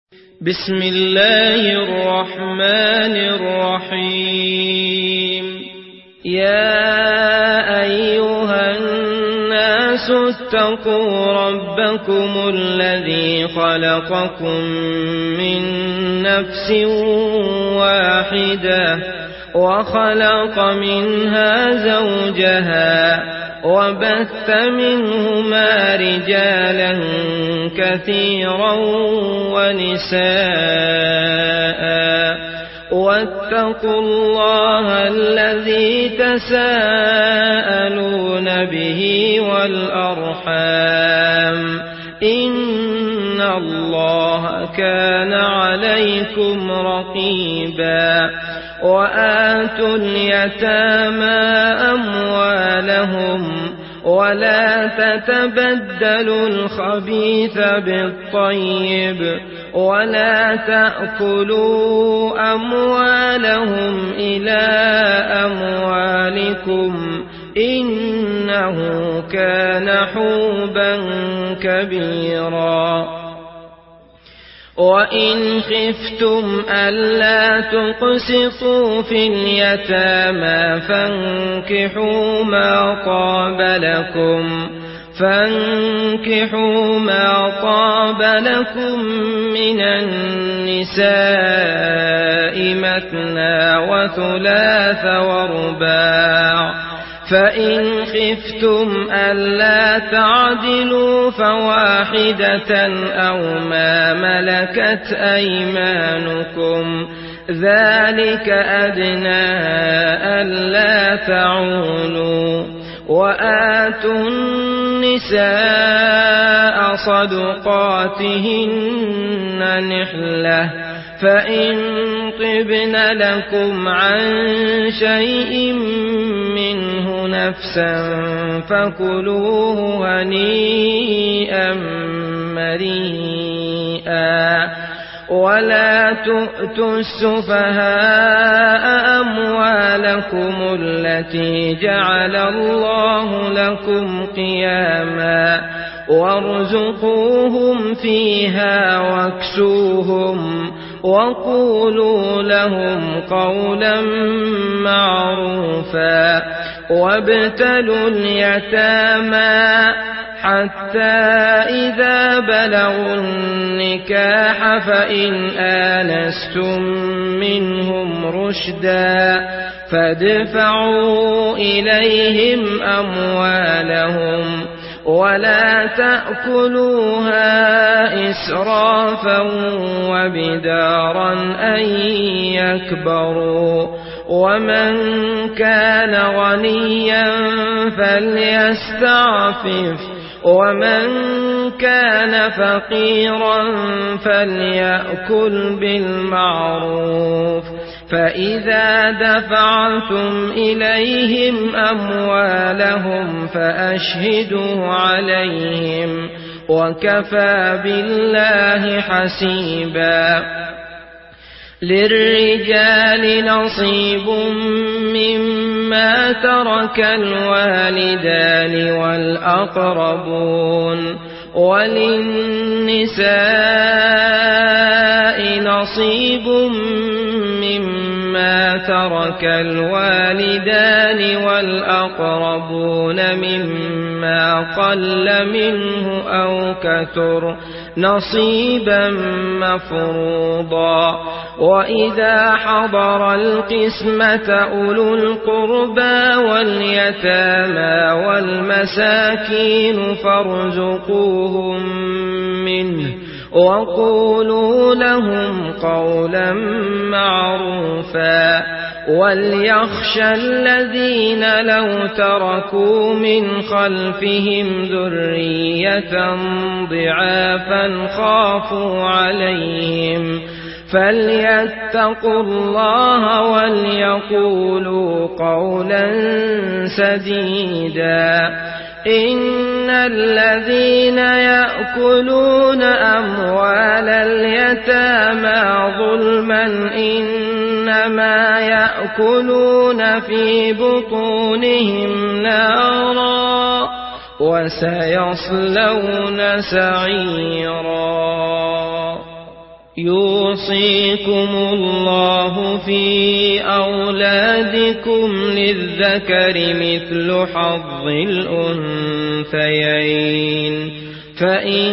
بسم الله الرحمن الرحيم. يا أيها الناس اتقوا ربكم الذي خلقكم من نفس واحدة وخلق منها زوجها وبث منهما رجالا كثيرا ونساء واتقوا الله الذي تساءلون به والأرحام إن الله كان عليكم رقيبا. وآتوا اليتامى أموالهم ولا تتبدلوا الخبيث بالطيب ولا تأكلوا أموالهم إلى أموالكم إنه كان حوبا كبيرا. وإن خفتم ألا تقسطوا في اليتامى فانكحوا ما طاب لكم من النساء مثنى وثلاث ورباع. فإن خفتم ألا تعدلوا فواحدة أو ما ملكت أيمانكم ذلك أدنى ألا تعولوا. وآتوا النساء صدقاتهن نحلة فإن طبن لكم عن شيء منه نفسا فكلوه هنيئا مريئا. ولا تؤتوا السفهاء أموالكم التي جعل الله لكم قياما وارزقوهم فيها واكسوهم وقولوا لهم قولا معروفا. وابتلوا اليتامى حتى إذا بلغوا النكاح فإن آنستم منهم رشدا فادفعوا إليهم أموالهم ولا تأكلوها إسرافا وبدارا أن يكبروا. ومن كان غنيا فليستعفف ومن كان فقيرا فليأكل بالمعروف. فإذا دفعتم إليهم أموالهم فأشهدوا عليهم وكفى بالله حسيبا. للرجال نصيب مما ترك الوالدان والأقربون وللنساء نصيب مما ترك الوالدان والأقربون مما قل منه أو كثر نصيبا مفروضا. وإذا حضر القسمة أولو القربى واليتامى والمساكين فارزقوهم منه وقولوا لهم قولا معروفا. وليخشى الذين لو تركوا من خلفهم ذرية ضعافا خافوا عليهم فليتقوا الله وليقولوا قولا سديدا. إن الذين يأكلون أموال اليتامى ظلما إنما يأكلون في بطونهم نارا وسيصلون سعيرا. يوصيكم الله في أولادكم للذكر مثل حظ الأنثيين فإن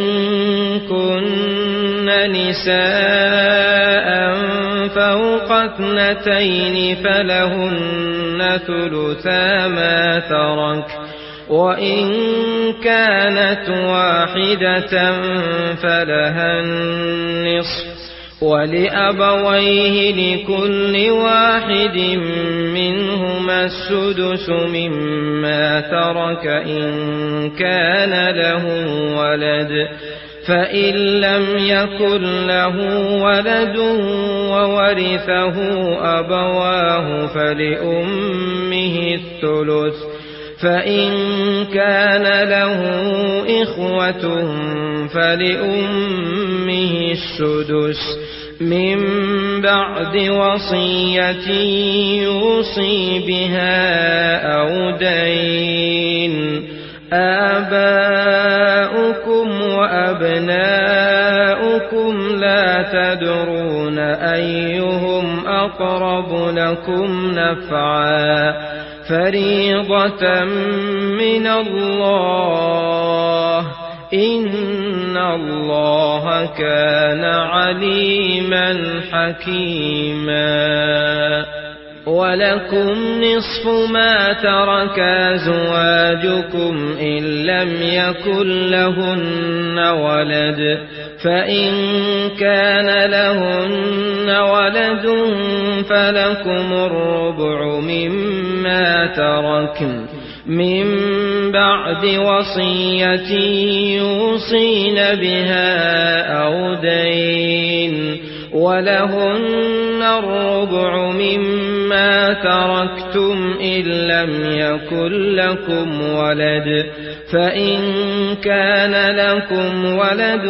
كن نساء فوق 2 فلهن ثلثا ما ترك وإن كانت واحدة فلها النصف ولأبويه لكل واحد منهما السدس مما ترك إن كان له ولد فإن لم يكن له ولد وورثه أبواه فلأمه الثلث فإن كان له إخوة فلأمه السدس من بعد وصية يوصي بها أو دين آباؤكم وأبناؤكم لا تدرون أيهم أقرب لكم نفعا فريضة من الله إن الله كان عليما حكيما ولكم نصف ما ترك أزواجكم إن لم يكن لهن ولد فإن كان لهن ولد فلكم الربع مما تركن من بعد وصية يوصين بها أو دين ولهن الربع مما تركتم إن لم يكن لكم ولد فإن كان لكم ولد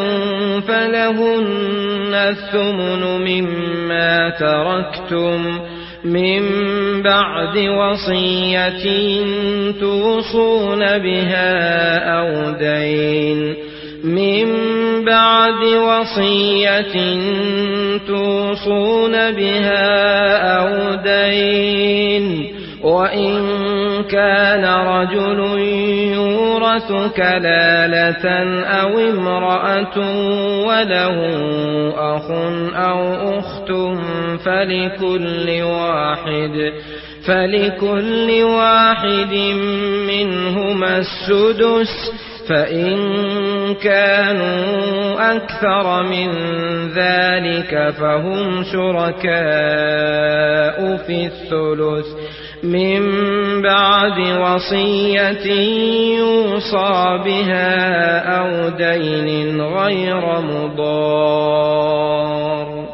فلهن الثمن مما تركتم من بعد وصية توصون بها أو دين من بعد وصية توصون بها أو دين وإن كان رجل يورث كلالة أو امرأة وله أخ أو أخت فلكل واحد منهما السدس فإن كانوا أكثر من ذلك فهم شركاء في الثلث من بعد وصية يوصى بها أو دين غير مضار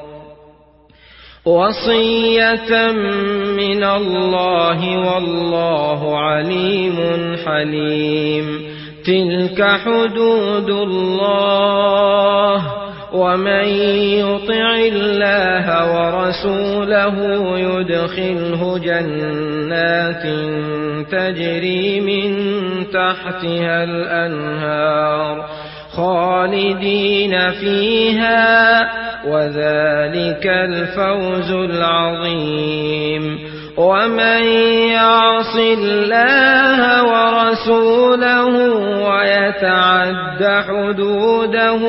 وصية من الله والله عليم حليم تلك حدود الله ومن يطع الله ورسوله يدخله جنات تجري من تحتها الأنهار خالدين فيها وذلك الفوز العظيم ومن يعص الله ورسوله ويتعد حدوده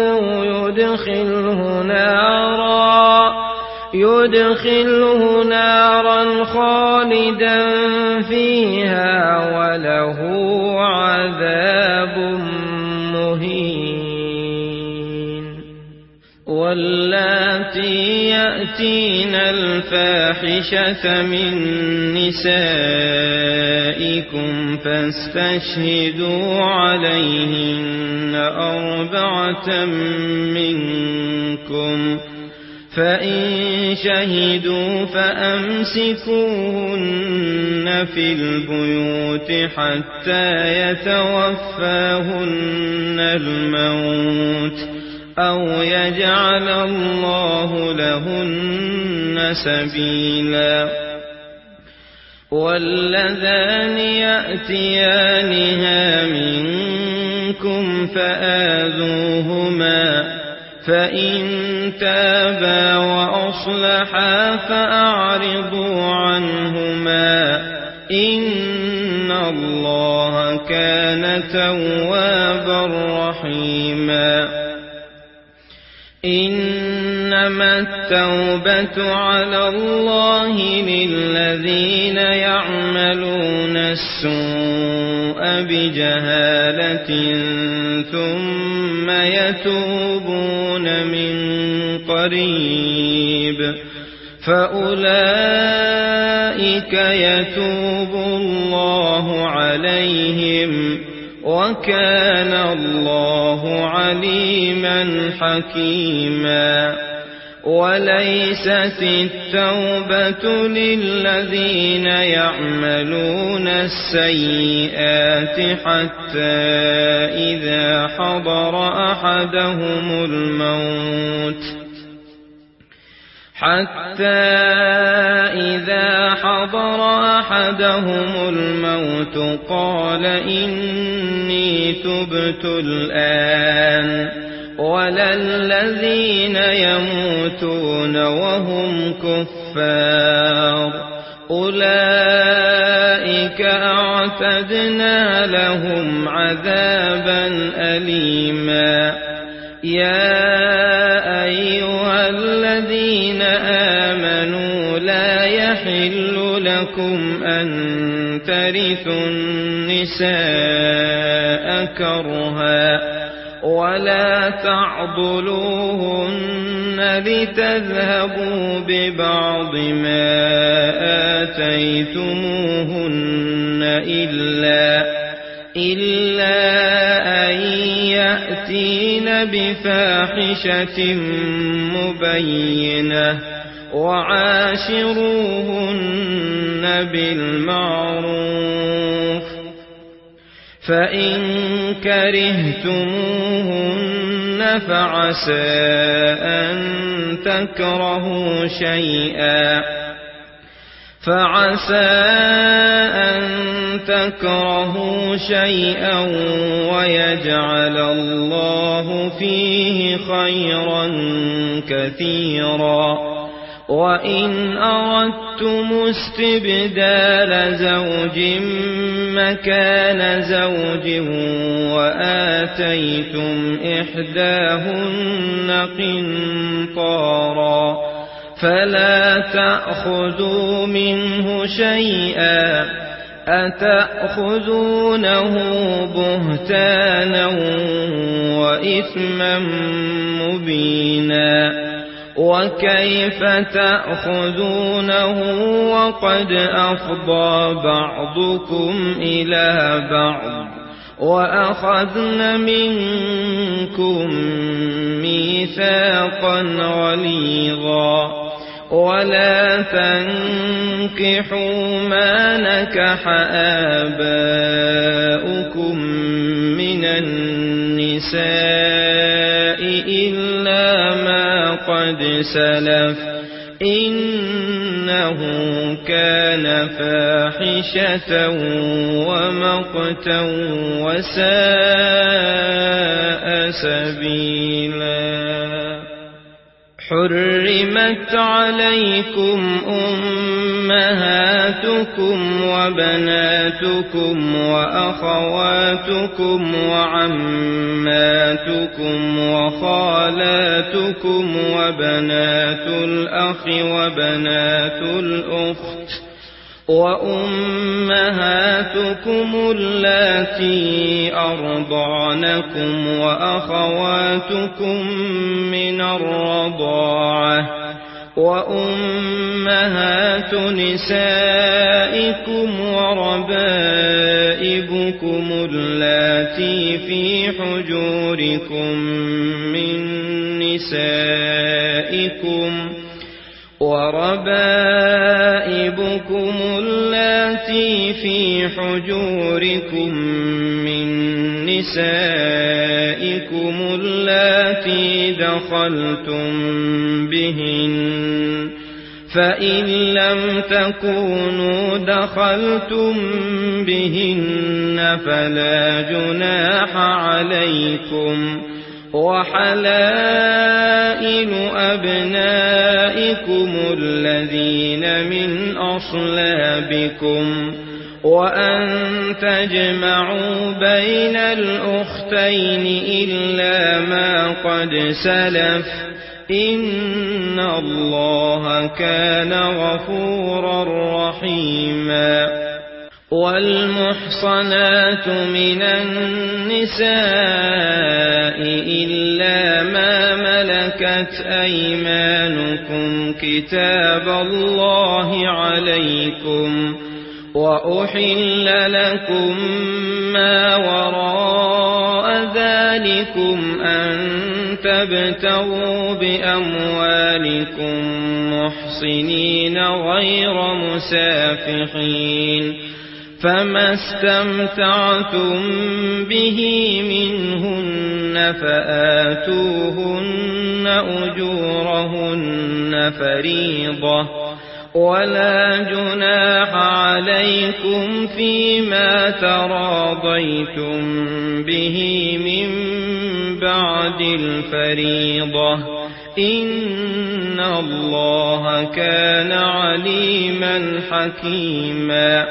يدخله نارا خالدا فيها وله عذاب مهين واللاتي يأتين الفاحشة من نسائكم فاستشهدوا عليهن 4 منكم فإن شهدوا فأمسكوهن في البيوت حتى يتوفاهن الموت أو يجعل الله لهن سبيلا واللذان يأتيانها منكم فآذوهما فإن تابا وأصلحا فأعرضوا عنهما إن الله كان توابا رحيما إنما التوبة على الله للذين يعملون السوء بجهالة ثم يتوبون من قريب فأولئك يتوب الله عليهم وكان الله عليما حكيما وليست التوبة للذين يعملون السيئات حتى إذا حضر أحدهم الموت قال إني تبت الآن ولا الذين يموتون وهم كفار أولئك أعتدنا لهم عذابا أليما يا أيها الذين آمنوا لا يحل لكم أن ترثوا النساء كرها ولا تعضلوهن لتذهبوا ببعض ما آتيتموهن إلا أن يأتين بفاحشة مبينة وعاشروهن بالمعروف فإن كرهتموهن فعسى أن تكرهوا شيئا ويجعل الله فيه خيرا كثيرا وإن أردتم استبدال زوج مكان زوج وآتيتم إحداهن قنطارا فلا تأخذوا منه شيئا أتأخذونه بهتانا وإثما مبينا وكيف تأخذونه وقد أفضى بعضكم إلى بعض وأخذن منكم ميثاقا غليظا ولا تنكحوا ما نكح آباؤكم من النساء إلا ما قد سلف إنه كان فاحشة ومقتا وساء سبيلا حرمت عليكم أمهاتكم وبناتكم وأخواتكم وعماتكم وخالاتكم وبنات الأخ وبنات الأخت وأمهاتكم اللاتي أرضعنكم وأخواتكم من الرضاعة وأمهات نسائكم وربائبكم اللاتي في حجوركم من نسائكم وربائبكم اللاتي في حجوركم من نسائكم اللاتي دخلتم بهن فإن لم تكونوا دخلتم بهن فلا جناح عليكم وحلائل أبنائكم الذين من أصلابكم وأن تجمعوا بين الأختين إلا ما قد سلف إن الله كان غفورا رحيما والمحصنات من النساء إلا ما ملكت أيمانكم كتاب الله عليكم وأحل لكم ما وراء ذلكم أن تبتغوا بأموالكم محصنين غير مسافحين فما استمتعتم به منهن فآتوهن أجورهن فريضة ولا جناح عليكم فيما تراضيتم به من بعد الفريضة إن الله كان عليما حكيما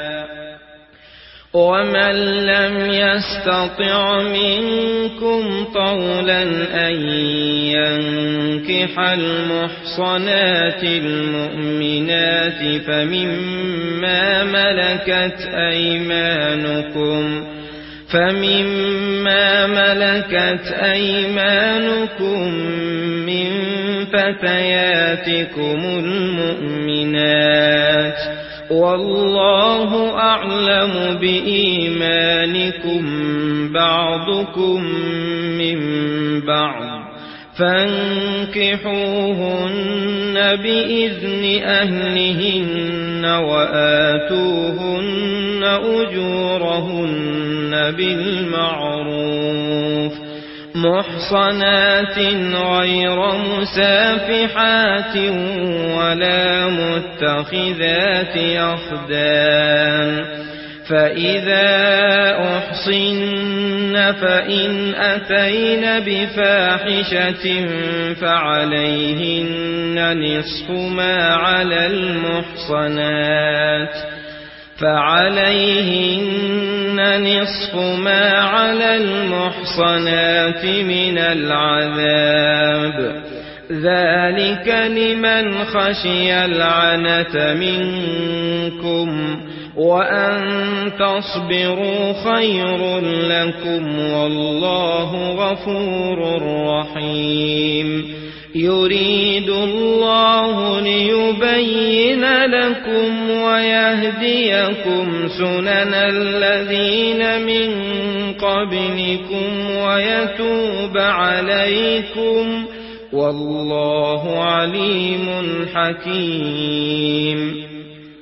ومن لم يستطع منكم طولا أن ينكح المحصنات المؤمنات فمما ملكت أيمانكم من فتياتكم المؤمنات والله أعلم بإيمانكم بعضكم من بعض فانكحوهن بإذن أهلهن وآتوهن أجورهن بالمعروف محصنات غير مسافحات ولا متخذات أخدان فإذا أحصن فإن أتين بفاحشة فعليهن نصف ما على المحصنات من العذاب ذلك لمن خشي العنة منكم وأن تصبروا خير لكم والله غفور رحيم يريد الله ليبين لكم ويهديكم سنن الذين من قبلكم ويتوب عليكم والله عليم حكيم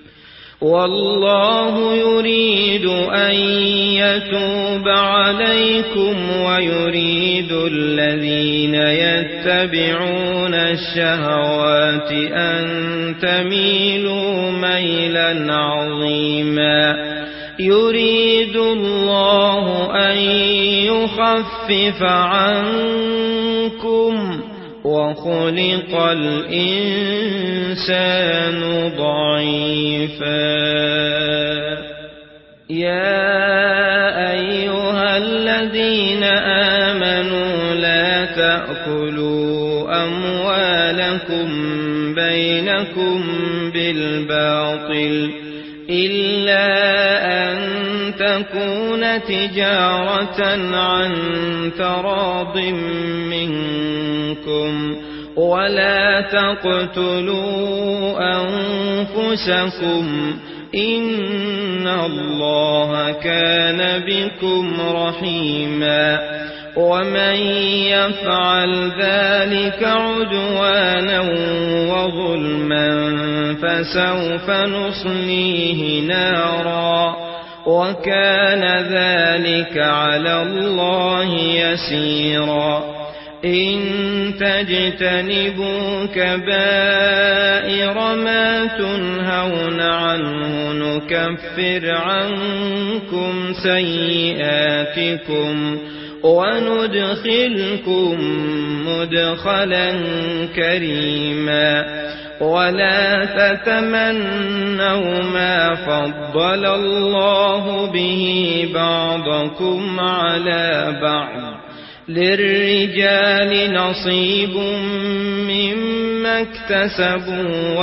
والله يريد أن يتوب عليكم ويريد الذين يتبعون الشهوات أن تميلوا ميلا عظيما يريد الله أن يخفف عنكم وخلق الإنسان ضعيفا يا أيها الذين آمنوا لا تأكلوا أموالكم بينكم بالباطل إلا أن تكون تجارة عن تراض منكم ولا تقتلوا أنفسكم إن الله كان بكم رحيما ومن يفعل ذلك عدوانا وظلما فسوف نصليه نارا وكان ذلك على الله يسيرا إن تجتنبوا كبائر ما تنهون عنه نكفر عنكم سيئاتكم وندخلكم مدخلا كريما ولا تتمنوا ما فضل الله به بعضكم على بعض للرجال نصيب مما اكتسبوا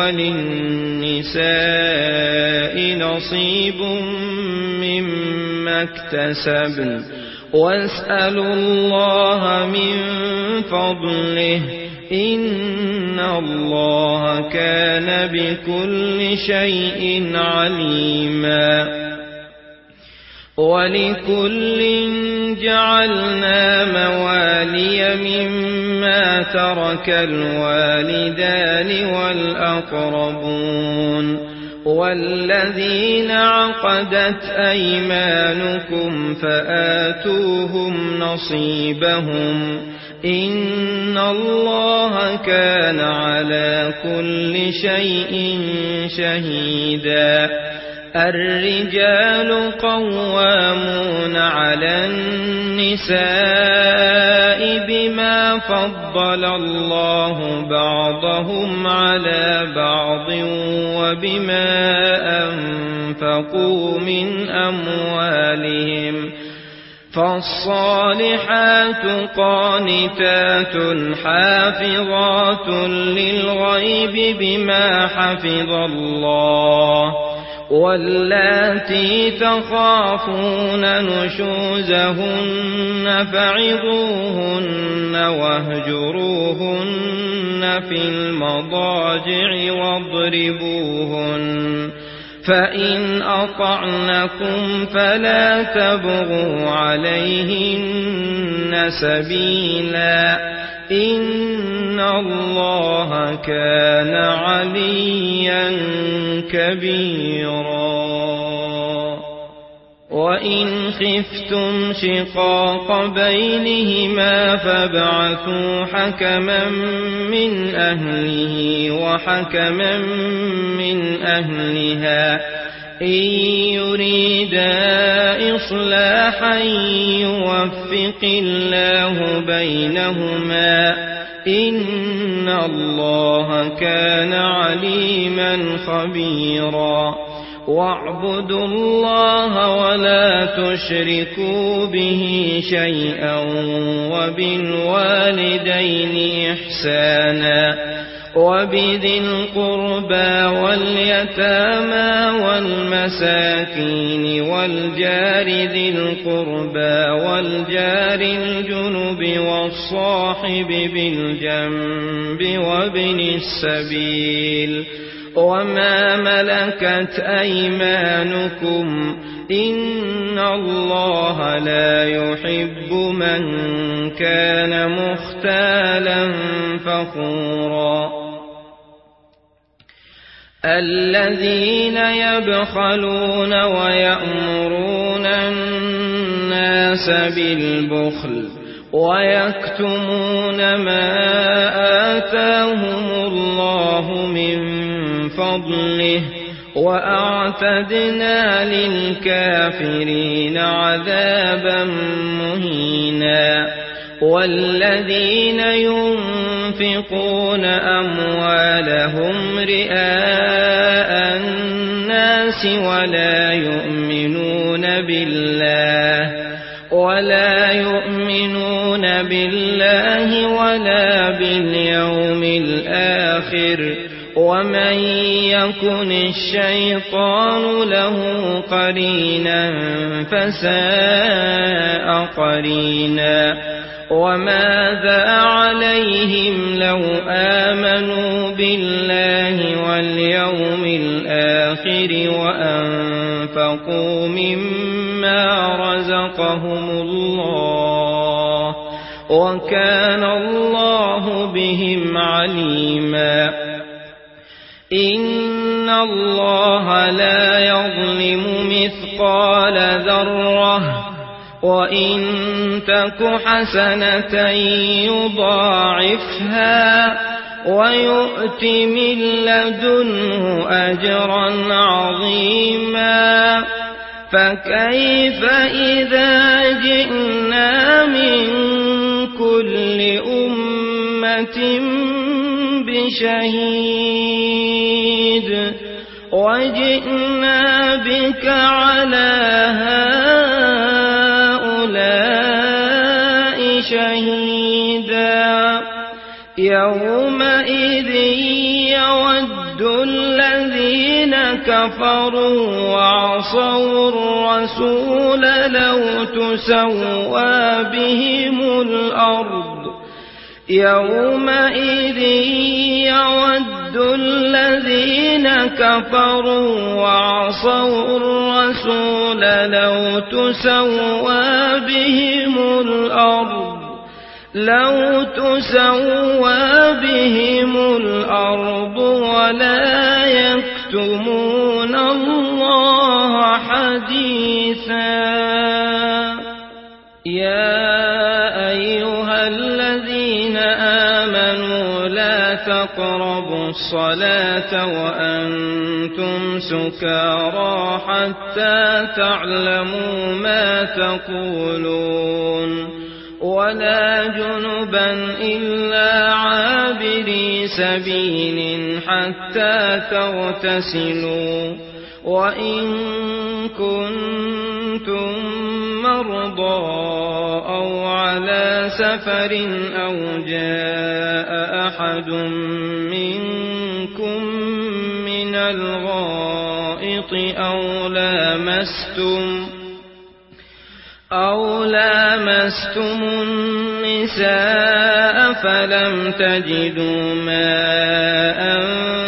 وللنساء نصيب مما اكتسبن واسألوا الله من فضله إن الله كان بكل شيء عليما ولكل جعلنا موالي مما ترك الوالدان والأقربون والذين عقدت أيمانكم فآتوهم نصيبهم إن الله كان على كل شيء شهيدا الرجال قوامون على النساء بما فضل الله بعضهم على بعض وبما أنفقوا من أموالهم فالصالحات قانتات حافظات للغيب بما حفظ الله واللاتي تخافون نشوزهن فعظوهن واهجروهن في المضاجع واضربوهن فإن أطعنكم فلا تبغوا عليهن سبيلا إن الله كان عليا كبيرا وإن خفتم شقاق بينهما فابعثوا حكما من أهله وحكما من أهلها إن يريدا إصلاحا يوفق الله بينهما إن الله كان عليما خبيرا واعبدوا الله ولا تشركوا به شيئا وبالوالدين إحسانا وبذي القربى واليتامى والمساكين والجار ذي القربى والجار الجنب والصاحب بالجنب وابن السبيل وما ملكت أيمانكم إن الله لا يحب من كان مختالا فخورا الذين يبخلون ويأمرون الناس بالبخل ويكتمون ما آتاهم الله من فضله وأعتدنا للكافرين عذابا مهينا والذين ينفقون أموالهم رئاء الناس ولا يؤمنون بالله ولا باليوم الآخر ومن يكن الشيطان له قرينا فساء قرينا وماذا عليهم لو آمنوا بالله واليوم الآخر وأنفقوا مما رزقهم الله وكان الله بهم عليما إن الله لا يظلم مثقال ذرة وإن تك حسنة يضاعفها ويؤت من لدنه أجرا عظيما فكيف إذا جئنا من كل أمة بشهيد وجئنا بك على هؤلاء شهيدا يومئذ يود الذين كفروا وعصوا الرسول لو تسوى بهم الأرض يومئذ يود الذين كفروا وعصوا الرسول لو تسوى بهم الأرض ولا يكتمون الله حديثا يا أيها الذين آمنوا لا تقربوا الصلاة وأنتم سكارى حتى تعلموا ما تقولون ولا جنبا إلا عابري سبيل حتى تغتسلوا وإن كنتم مرضى أو على سفر أو جاء أحد منكم من الغائط أو لامستم النساء فلم تجدوا ماء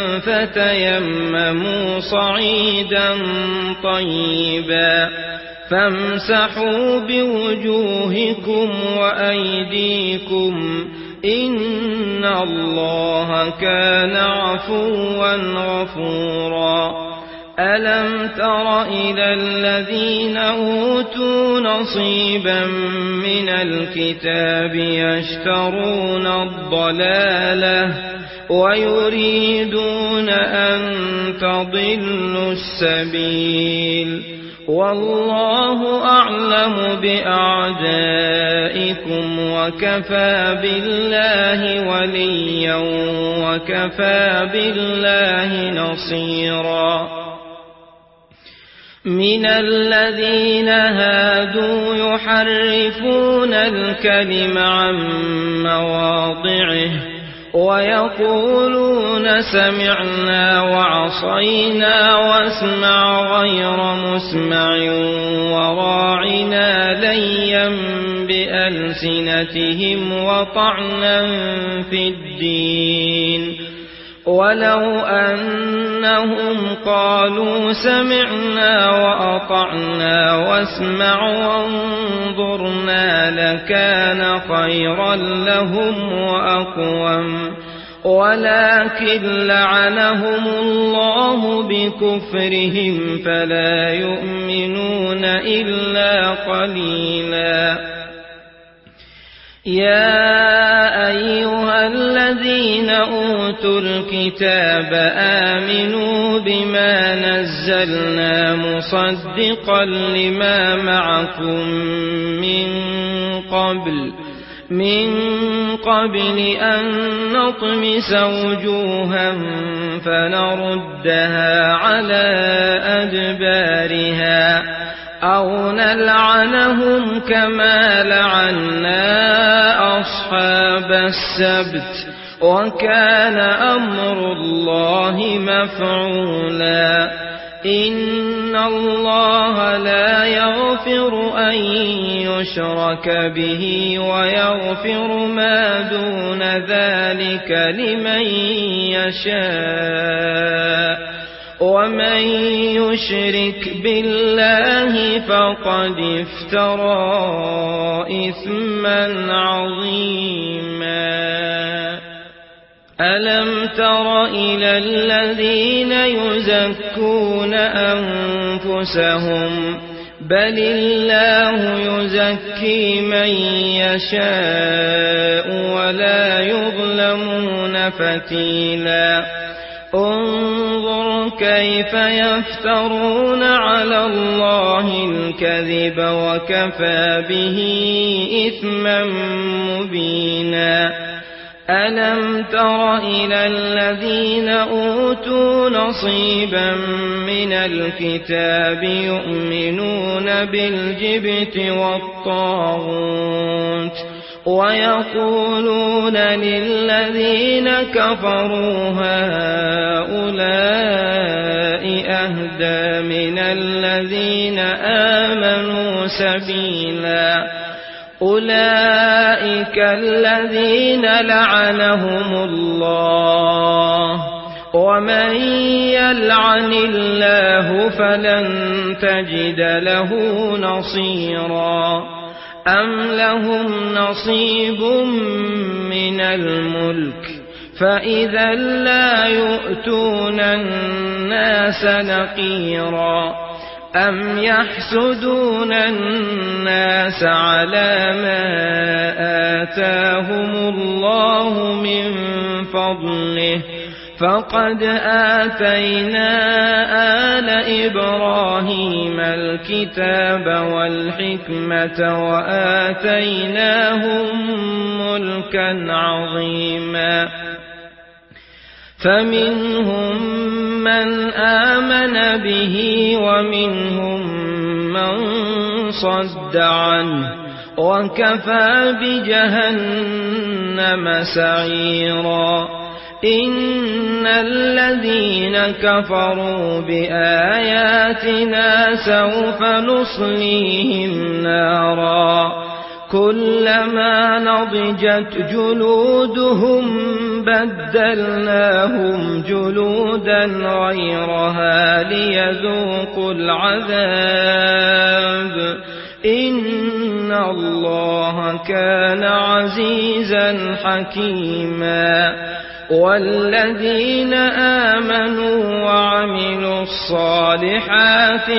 فتيمموا صعيدا طيبا فامسحوا بوجوهكم وأيديكم إن الله كان عفوا غفورا ألم تر إلى الذين أوتوا نصيبا من الكتاب يشترون الضلالة ويريدون أن تضلوا السبيل والله أعلم بأعدائكم وكفى بالله وليا وكفى بالله نصيرا من الذين هادوا يحرفون الكلم عن مواضعه ويقولون سمعنا وعصينا واسمع غير مسمع وراعنا ليا بألسنتهم وطعنا في الدين ولو أنهم قالوا سمعنا وأطعنا واسمع وانظرنا لكان خيرا لهم وأقوم ولكن لعنهم الله بكفرهم فلا يؤمنون إلا قليلا يا أيها الذين أوتوا الكتاب آمنوا بما نزلنا مصدقا لما معكم من قبل أن نطمس وجوها فنردها على أدبارها أو نلعنهم كما لعنا أصحاب السبت وكان أمر الله مفعولا إن الله لا يغفر أن يشرك به ويغفر ما دون ذلك لمن يشاء ومن يشرك بالله فقد افترى إثما عظيما ألم تر إلى الذين يزكون أنفسهم بل الله يزكي من يشاء ولا يظلمون فتيلا انظر كيف يفترون على الله الكذب وكفى به إثما مبينا ألم تر إلى الذين أوتوا نصيبا من الكتاب يؤمنون بالجبت والطاغوت ويقولون للذين كفروا هؤلاء أهدى من الذين آمنوا سبيلا أولئك الذين لعنهم الله ومن يلعن الله فلن تجد له نصيرا أم لهم نصيب من الملك فإذا لا يؤتون الناس نقيرا أم يحسدون الناس على ما آتاهم الله من فضله فقد آتينا آل إبراهيم الكتاب والحكمة وآتيناهم ملكا عظيما فمنهم من آمن به ومنهم من صد عنه وكفى بجهنم سعيرا إن الذين كفروا بآياتنا سوف نصليهم نارا كلما نضجت جلودهم بدلناهم جلودا غيرها ليذوقوا العذاب إن الله كان عزيزا حكيما والذين آمنوا وعملوا الصالحات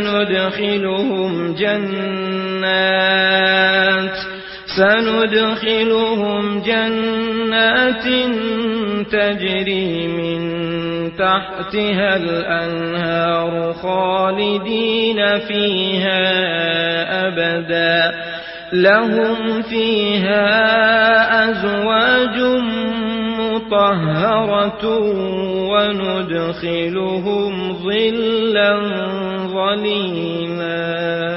سندخلهم جنات تجري من تحتها الأنهار خالدين فيها أبدا لهم فيها أزواج مطهرة وندخلهم ظلا ظليلا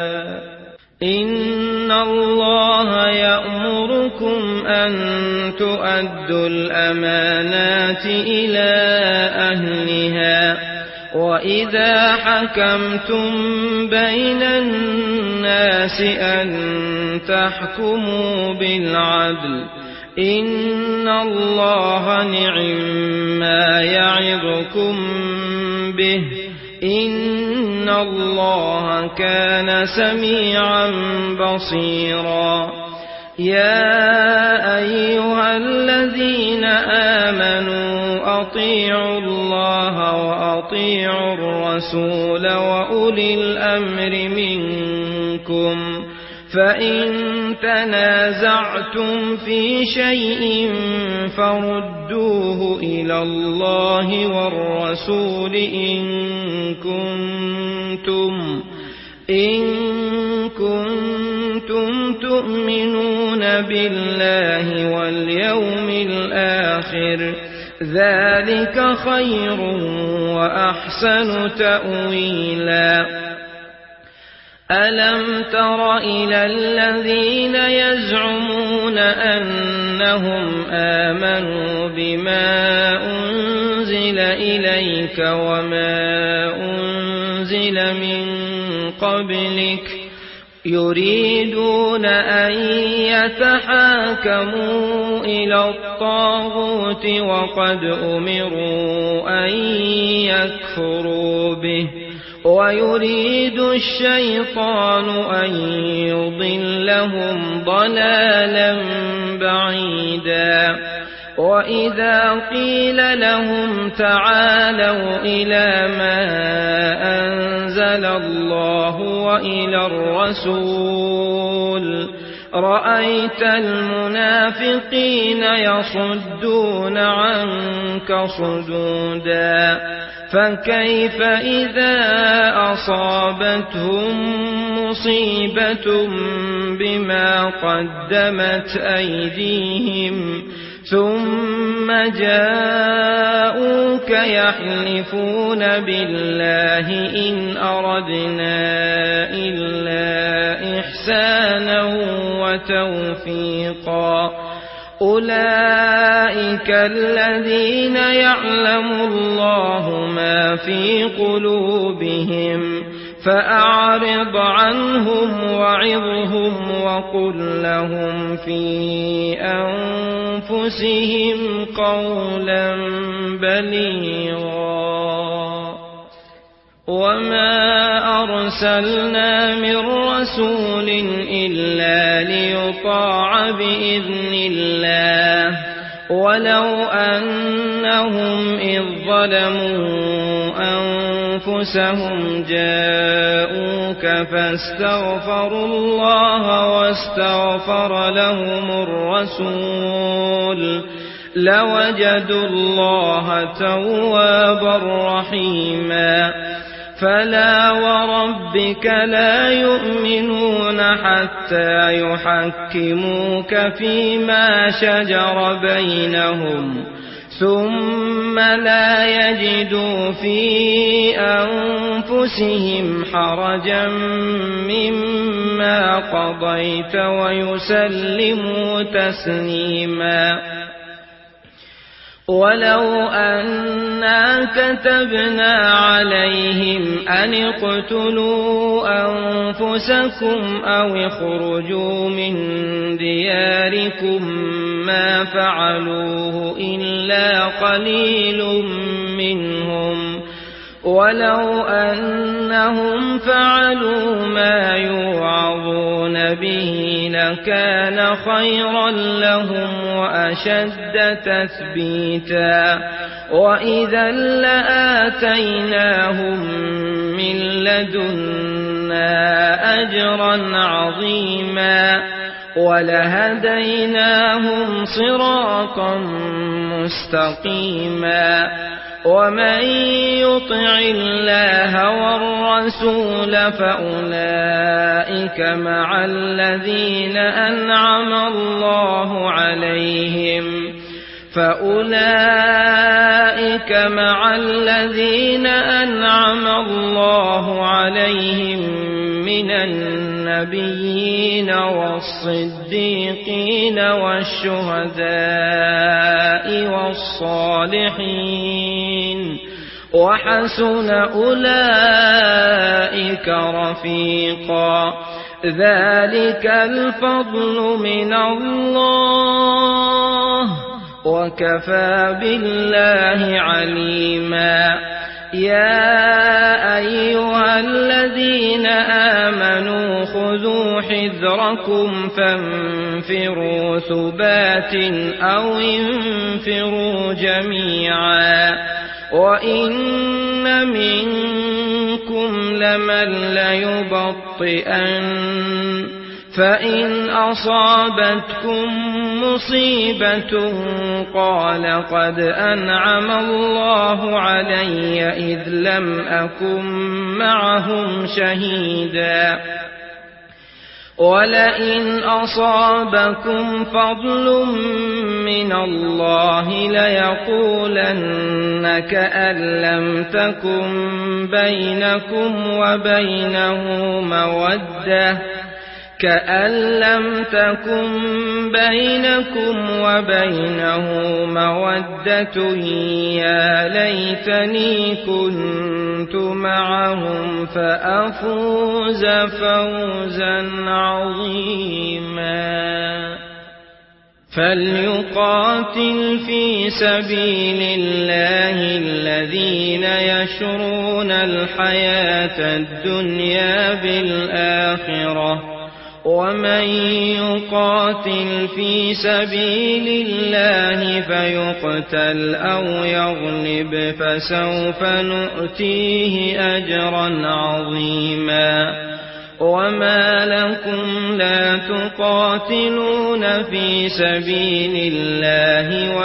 إن الله يأمركم أن تؤدوا الأمانات إلى أهلها وإذا حكمتم بين الناس أن تحكموا بالعدل إن الله نعما يعظكم به إن الله كان سميعا بصيرا يا أيها الذين آمنوا أطيعوا الله وأطيعوا الرسول وأولي الأمر منكم فإن تنازعتم في شيء فردوه إلى الله والرسول إن كنتم تؤمنون بالله واليوم الآخر ذلك خير وأحسن تأويلا ألم تر إلى الذين يزعمون أنهم آمنوا بما أنزل إليك وما أنزل من قبلك يريدون أن يتحاكموا إلى الطاغوت وقد أمروا أن يكفروا به ويريد الشيطان أن يضلهم ضلالا بعيدا وإذا قيل لهم تعالوا إلى ما أنزل الله وإلى الرسول رأيت المنافقين يصدون عنك صدودا فكيف إذا أصابتهم مصيبة بما قدمت أيديهم ثم جاءوك يحلفون بالله إن أردنا إلا إحسانا وتوفيقا أولئك الذين يعلم الله ما في قلوبهم فأعرض عنهم وعظهم وقل لهم في أنفسهم قولا بليغا وما أرسلنا من رسول إلا ليطاع بإذن الله ولو أنهم إذ ظلموا أنفسهم جاءوك فاستغفروا الله واستغفر لهم الرسول لوجدوا الله توابا رحيما فلا وربك لا يؤمنون حتى يحكموك فيما شجر بينهم ثم لا يجدوا في أنفسهم حرجا مما قضيت ويسلموا تسليما ولو أنا كتبنا عليهم أن اقتلوا أنفسكم أو اخرجوا من دياركم ما فعلوه إلا قليل منهم ولو أنهم فعلوا ما يوعظون به لكان خيرا لهم وأشد تثبيتا وإذا لآتيناهم من لدنا أجرا عظيما ولهديناهم صراطا مستقيما ومن يطع الله والرسول فأولئك مع الذين أنعم الله عليهم من النبيين والصديقين والشهداء والصالحين وحسن أولئك رفيقا ذلك الفضل من الله وكفى بالله عليما يا أيها الذين آمنوا خذوا حذركم فانفروا ثبات أو انفروا جميعا وإن منكم لمن ليبطئن فإن أصابتكم مصيبة قال قد أنعم الله علي إذ لم أكن معهم شهيدا ولئن أصابكم فضل من الله ليقولن كأن لم تكن بينكم وبينه مودة يا ليتني كنت معهم فأفوز فوزا عظيما فليقاتل في سبيل الله الذين يشرون الحياة الدنيا بالآخرة ومن يقاتل في سبيل الله فيقتل أو يغلب فسوف نؤتيه أجرا عظيما وما لكم لا تقاتلون في سبيل الله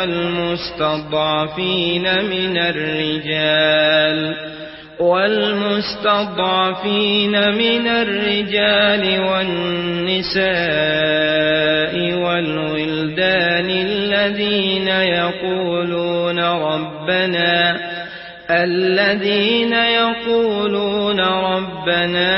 والمستضعفين من الرجال والنساء والولدان الذين يقولون ربنا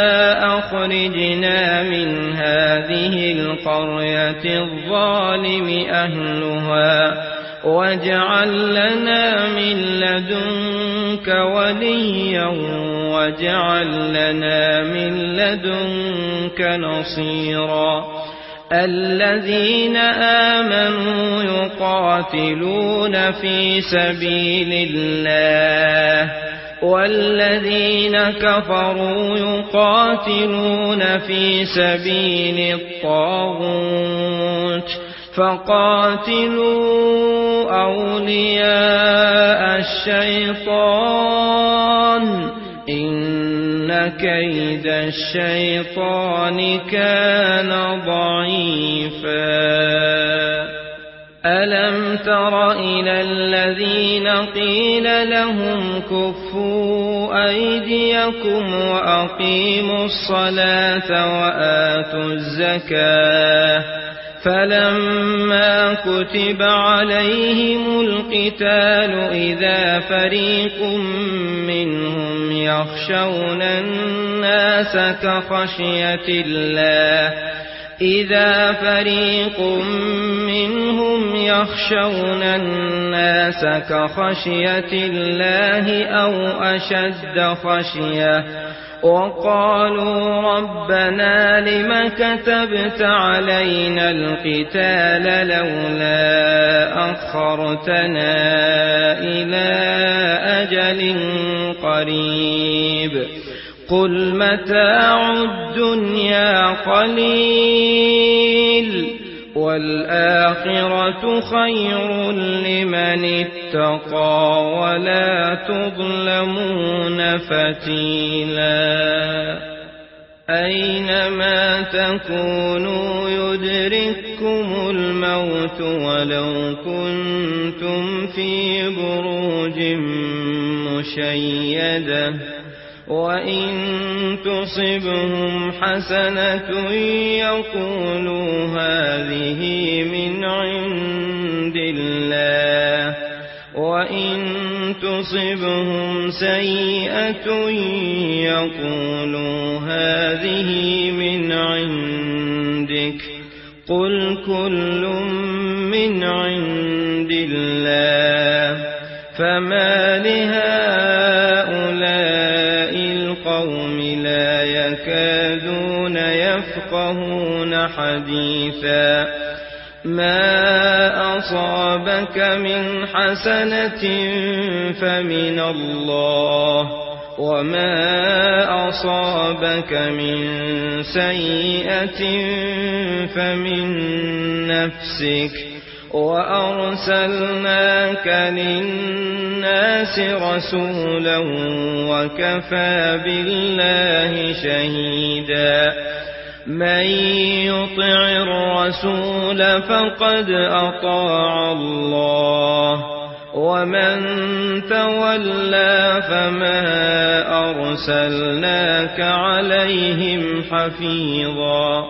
أخرجنا من هذه القرية الظالم أهلها واجعل لنا من لدنك وليا واجعل لنا من لدنك نصيرا الذين آمنوا يقاتلون في سبيل الله والذين كفروا يقاتلون في سبيل الطاغوت فقاتلوا أولياء الشيطان إن كيد الشيطان كان ضعيفا ألم تر إلى الذين قيل لهم كفوا أيديكم وأقيموا الصلاة وآتوا الزكاة فلما كتب عليهم القتال إذا فريق منهم يخشون الناس كخشية الله أو أشد خشية وقالوا ربنا لم كتبت علينا القتال لولا أخرتنا إلى أجل قريب قل متاع الدنيا قليل والآخرة خير لمن اتقى ولا تظلمون فتيلا أينما تكونوا يدرككم الموت ولو كنتم في بروج مشيدة وإن تصبهم حسنة يقولوا هذه من عند الله وإن تصبهم سيئة يقولوا هذه من عندك قل كل من عند الله فما لهؤلاء القوم لا يكادون يفقهون حديثا ما أصابك من حسنة فمن الله وما أصابك من سيئة فمن نفسك وأرسلناك للناس رسولا وكفى بالله شهيدا من يطع الرسول فقد أطاع الله ومن تولى فما أرسلناك عليهم حفيظا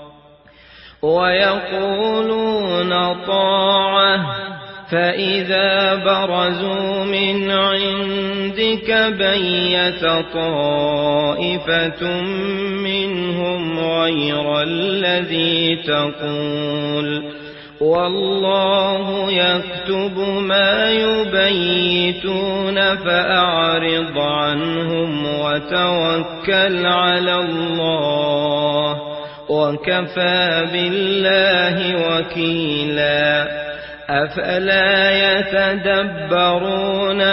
ويقولون طاعة فإذا برزوا من عندك بيت طائفة منهم غير الذي تقول والله يكتب ما يبيتون فأعرض عنهم وتوكل على الله وكفى بالله وكيلا أفلا يتدبرون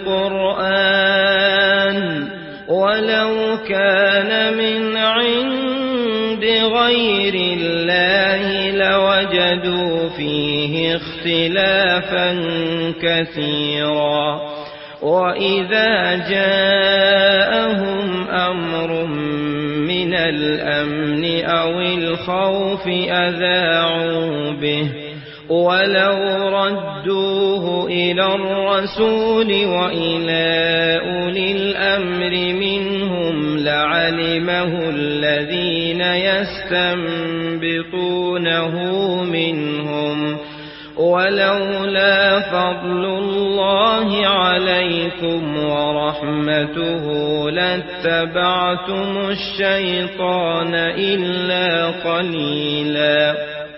القرآن ولو كان من عند غير الله لوجدوا فيه اختلافا كثيرا وإذا جاءهم أمر من الأمن أو الخوف أذاعوا به ولو ردوه إلى الرسول وإلى أولي الأمر منهم لعلمه الذين يستنبطونه منهم ولولا فضل الله عليكم ورحمته لاتبعتم الشيطان إلا قليلا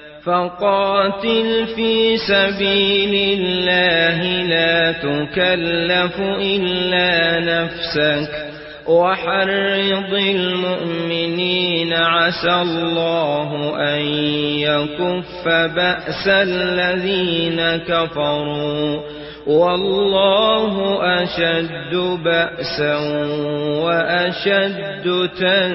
فقاتل في سبيل الله لا تكلف إلا نفسك وحرض المؤمنين عسى الله أن يكف بأس الذين كفروا والله أشد بأسا وأشد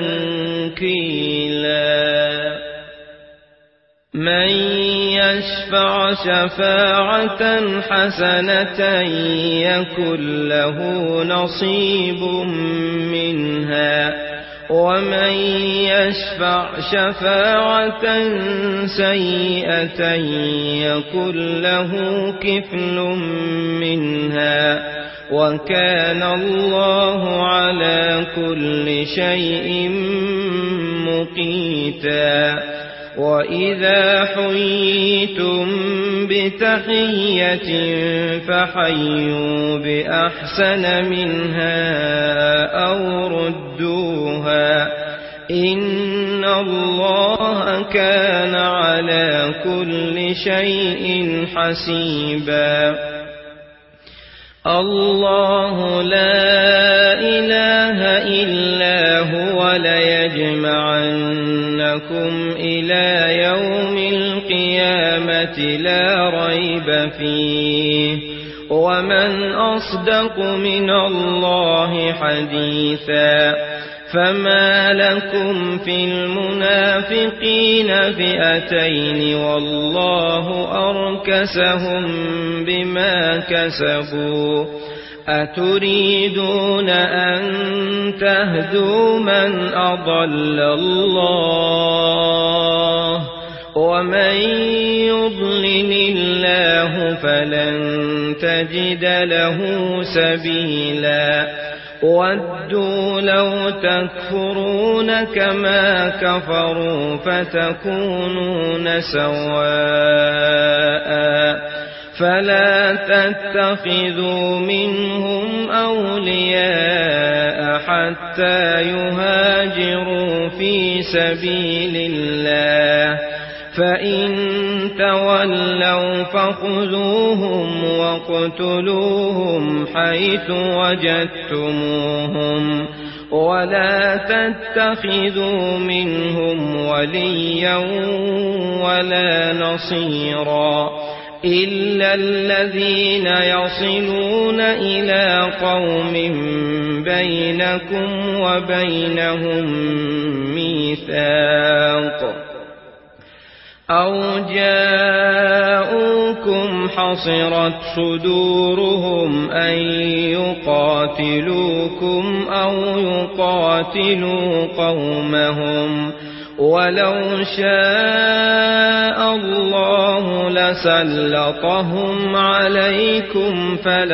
تنكيلا من يشفع شفاعة حسنة يكن له نصيب منها ومن يشفع شفاعة سيئة يكن له كفل منها وكان الله على كل شيء مقيتا وإذا حييتم بتحية فحيوا بأحسن منها أو ردوها إن الله كان على كل شيء حسيبا الله لا إله إلا هو ليجمعنكم إلى يوم القيامة لا ريب فيه ومن أصدق من الله حديثا فما لكم في المنافقين فئتين والله أركسهم بما كسبوا أتريدون أن تهدوا من أضل الله ومن يضلل الله فلن تجد له سبيلا ودوا لو تكفرون كما كفروا فتكونون سواء فلا تتخذوا منهم أولياء حتى يهاجروا في سبيل الله فإن تولوا فخذوهم واقتلوهم حيث وجدتموهم ولا تتخذوا منهم وليا ولا نصيرا إلا الذين يصلون إلى قوم بينكم وبينهم ميثاق أو جاءوكم حصرت صدورهم أن يقاتلوكم أو يقاتلوا قومهم ولو شاء الله لسلطهم عليكم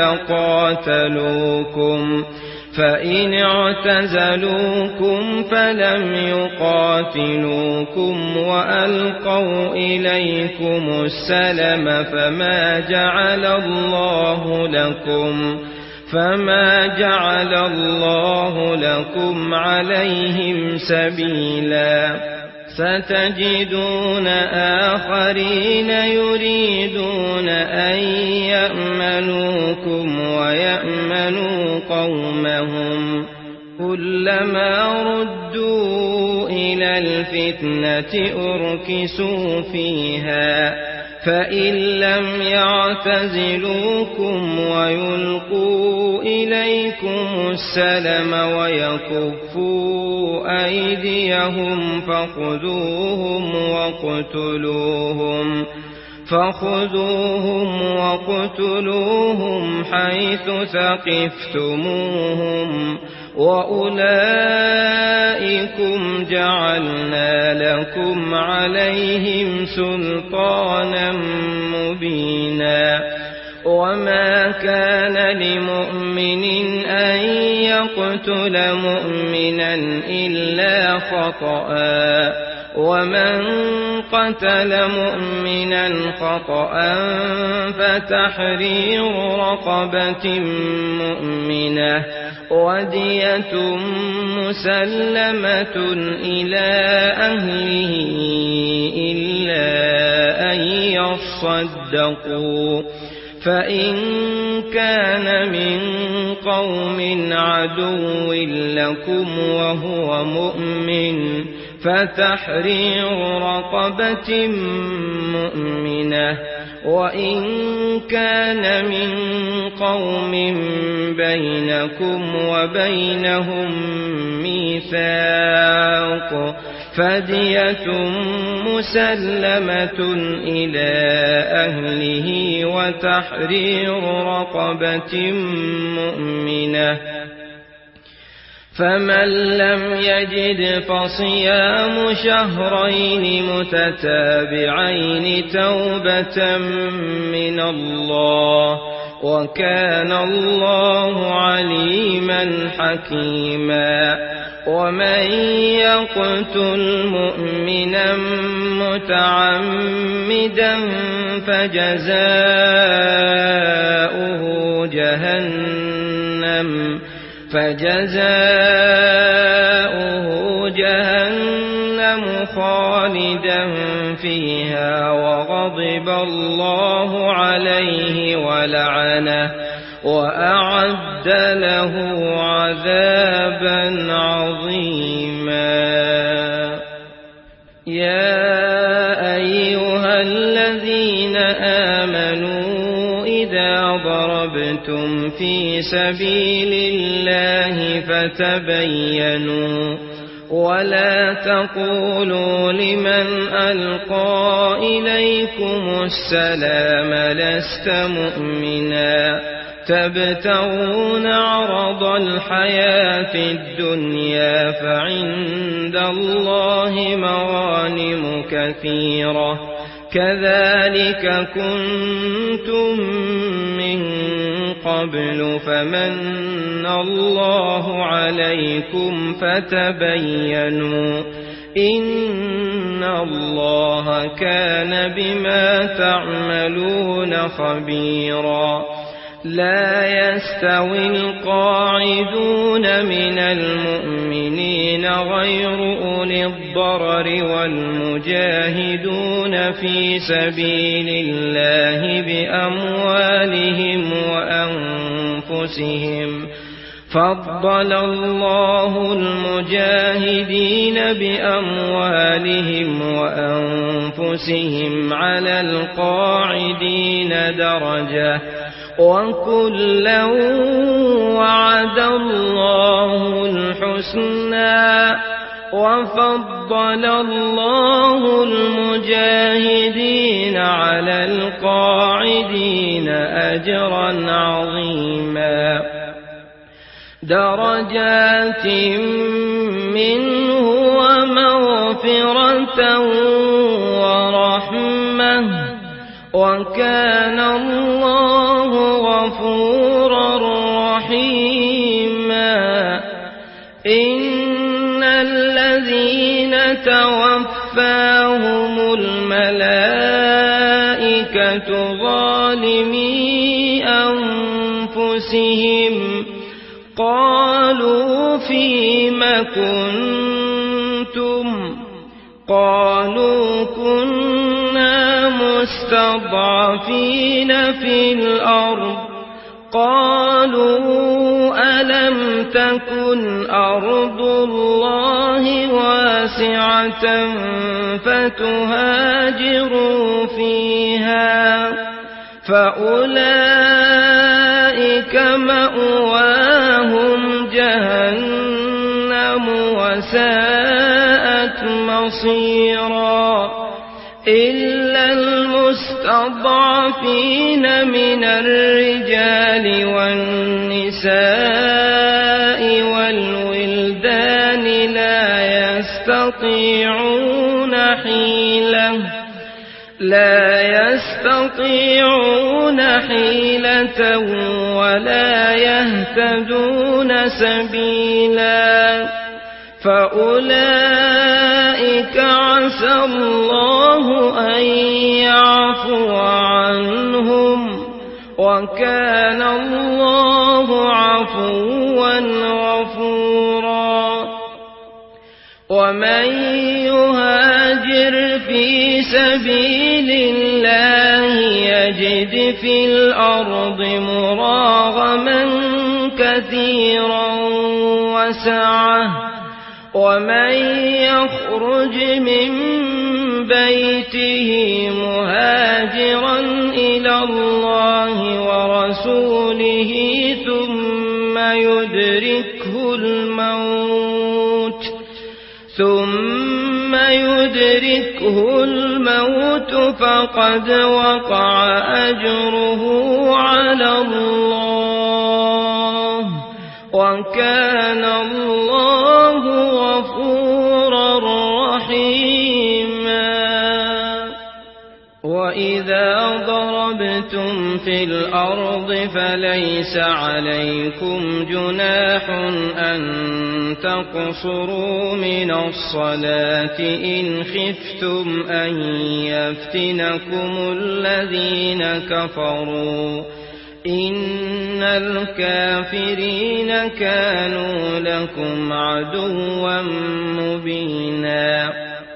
فلقاتلوكم فإن اعتزلوكم فلم يقاتلوكم وألقوا إليكم السلم فما جعل الله لكم عليهم سبيلا ستجدون آخرين يريدون أن يأمنوكم ويأمنوا قومهم كلما ردوا إلى الفتنة أركسوا فيها فإن لم يعتزلوكم ويلقوا إليكم السلم ويكفوا أيديهم فخذوهم واقتلوهم فخذوهم وَاقْتُلُوهُمْ حيث ثقفتموهم وأولئكم جعلنا لكم عليهم سلطانا مبينا وما كان لمؤمن أن يقتل مؤمنا إلا خطأ ومن قتل مؤمنا خطأ فتحرير رقبة مؤمنة ودية مسلمة إلى أهله إلا أن يصدقوا فإن كان من قوم عدو لكم وهو مؤمن فتحرير رقبة مؤمنة وإن كان من قوم بينكم وبينهم ميثاق فدية مسلمة إلى أهله وتحرير رقبة مؤمنة فمن لم يجد فصيام شهرين متتابعين توبة من الله وكان الله عليما حكيما ومن يقتل مؤمنا متعمدا فجزاؤه جهنم خالدا فيها وغضب الله عليه ولعنه وأعد له عذابا عظيما يا أيها الذين آمنوا إذا ضربتم في سبيل الله فتبينوا ولا تقولوا لمن ألقى إليكم السلام لست مؤمنا تبتغون عرض الحياة الدنيا فعند الله مغانم كثيرة كذلك كنتم من قبل فمن الله عليكم فتبينوا إن الله كان بما تعملون خبيرا لا يستوي القاعدون من المؤمنين غير أولي الضرر والمجاهدون في سبيل الله بأموالهم وأنفسهم فضل الله المجاهدين بأموالهم وأنفسهم على القاعدين درجة وكلا وعد الله الحسنى وفضل الله المجاهدين على القاعدين أجرا عظيما درجات منه ومغفرة ورحمة وكان الله غفورا رحيما إن الذين توفاهم الملائكة ظالمي أنفسهم قالوا فيم كنتم قالوا كنا مستضعفين في الأرض قالوا ألم تكن أرض الله واسعة فتهاجروا فيها فأولئك مأواهم جهنم وساءت مصيرا إلا المستضعفين المستضعفين من الرجال والنساء والولدان لا يستطيعون حيلة ولا يهتدون سبيلا فأولئك عسى الله أن يعفو عنهم وكان الله عفوا غفورا ومن يهاجر في سبيل الله يجد في الأرض مراغما كثيرا وسعة ومن يخرج من بيته مهاجرا إلى الله ورسوله ثم يدركه الموت فقد وقع أجره على الله وكان الله غفورا رحيما وإذا ضربتم في الأرض فليس عليكم جناح أن تقصروا من الصلاة إن خفتم أن يفتنكم الذين كفروا إن الكافرين كانوا لكم عدوا مبينا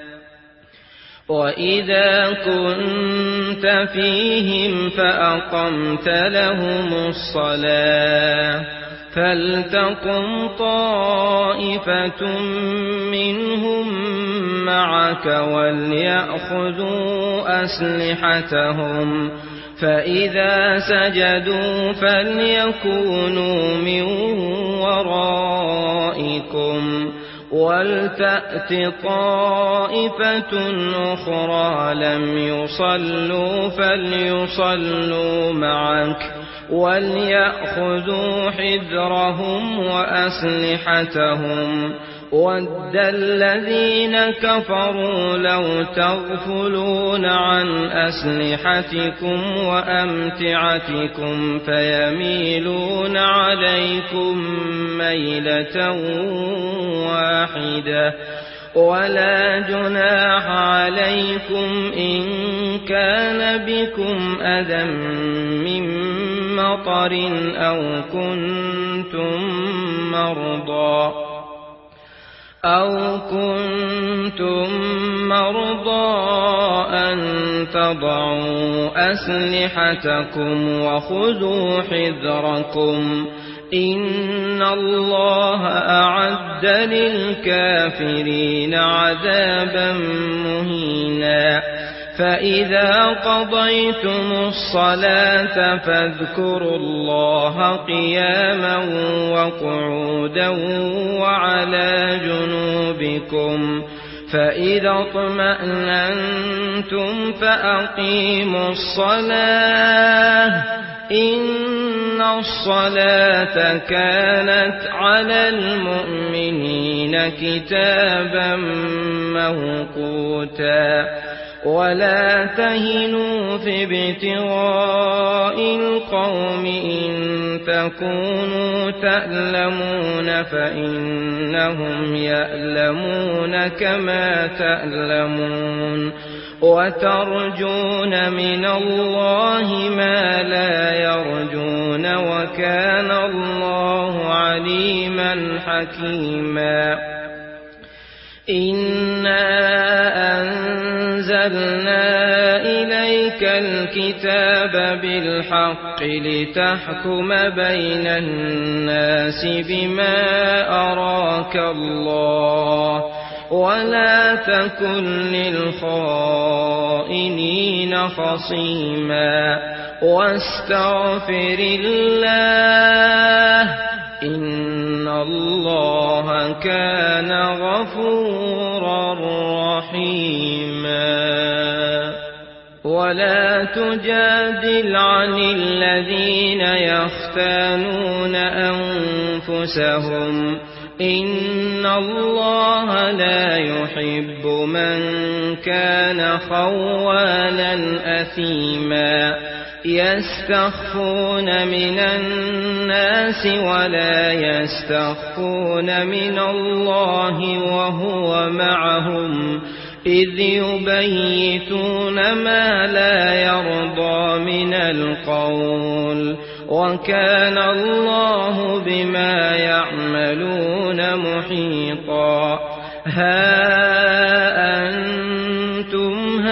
وإذا كنت فيهم فأقمت لهم الصلاة فلتقم طائفة منهم معك وليأخذوا أسلحتهم فإذا سجدوا فليكونوا من ورائكم ولتأت طائفة أخرى لم يصلوا فليصلوا معك وليأخذوا حذرهم وأسلحتهم ود الذين كفروا لو تغفلون عن أسلحتكم وأمتعتكم فيميلون عليكم ميلة واحدة ولا جناح عليكم إن كان بكم أذى من مطر أو كنتم مرضى أن تضعوا أسلحتكم وخذوا حذركم إن الله أعد للكافرين عذابا مهينا فإذا قضيتم الصلاة فاذكروا الله قياما وقعودا وعلى جنوبكم فإذا اطمأننتم فأقيموا الصلاة إن الصلاة كانت على المؤمنين كتابا موقوتا ولا تهنوا في ابتغاء القوم إن تكونوا تألمون فإنهم يألمون كما تألمون وترجون من الله ما لا يرجون وكان الله عليما حكيما إنا أنزلنا إليك الكتاب بالحق لتحكم بين الناس بما أراك الله ولا تكن للخائنين خصيما واستغفر الله إن الله كان غفورا رحيما ولا تجادل عن الذين يختانون أنفسهم إن الله لا يحب من كان خوانا أثيما يستخفون من الناس ولا يستخفون من الله وهو معهم إذ يبيتون ما لا يرضى من القول وكان الله بما يعملون محيطا ها أنتم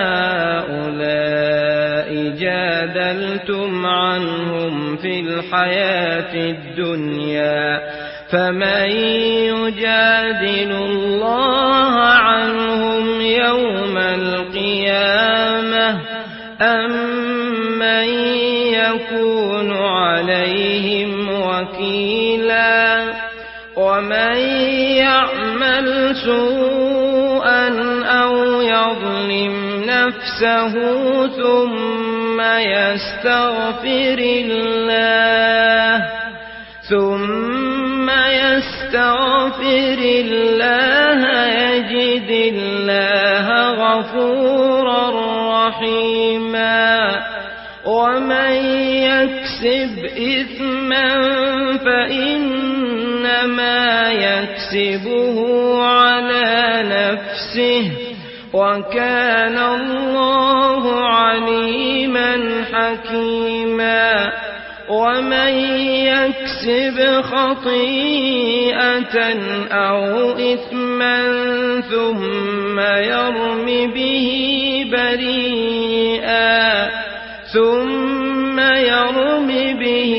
هؤلاء جادلتم عنهم في الحياة الدنيا فمن يجادل الله عنهم يوم القيامة أم من يكون عليهم وكيلا ومن يعمل سوءا أو يظلم نفسه ثم يستغفر الله يجد الله غفورا رحيما ومن يكسب إثما فإنما يكسبه على نفسه وكان الله عليما حكيما ومن يكسب خطيئة أو إثما ثم يرم به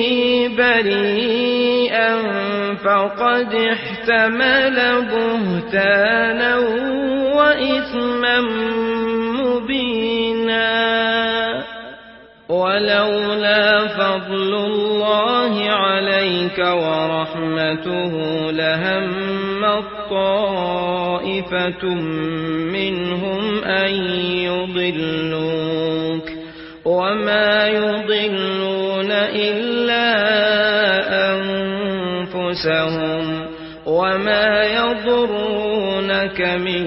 بريئا فقد احتمل بهتانا وإثما مبينا ولولا فضل الله عليك ورحمته لهمت طائفة منهم أن يضلوك وما يضلون إلا أنفسهم وما يضرونك من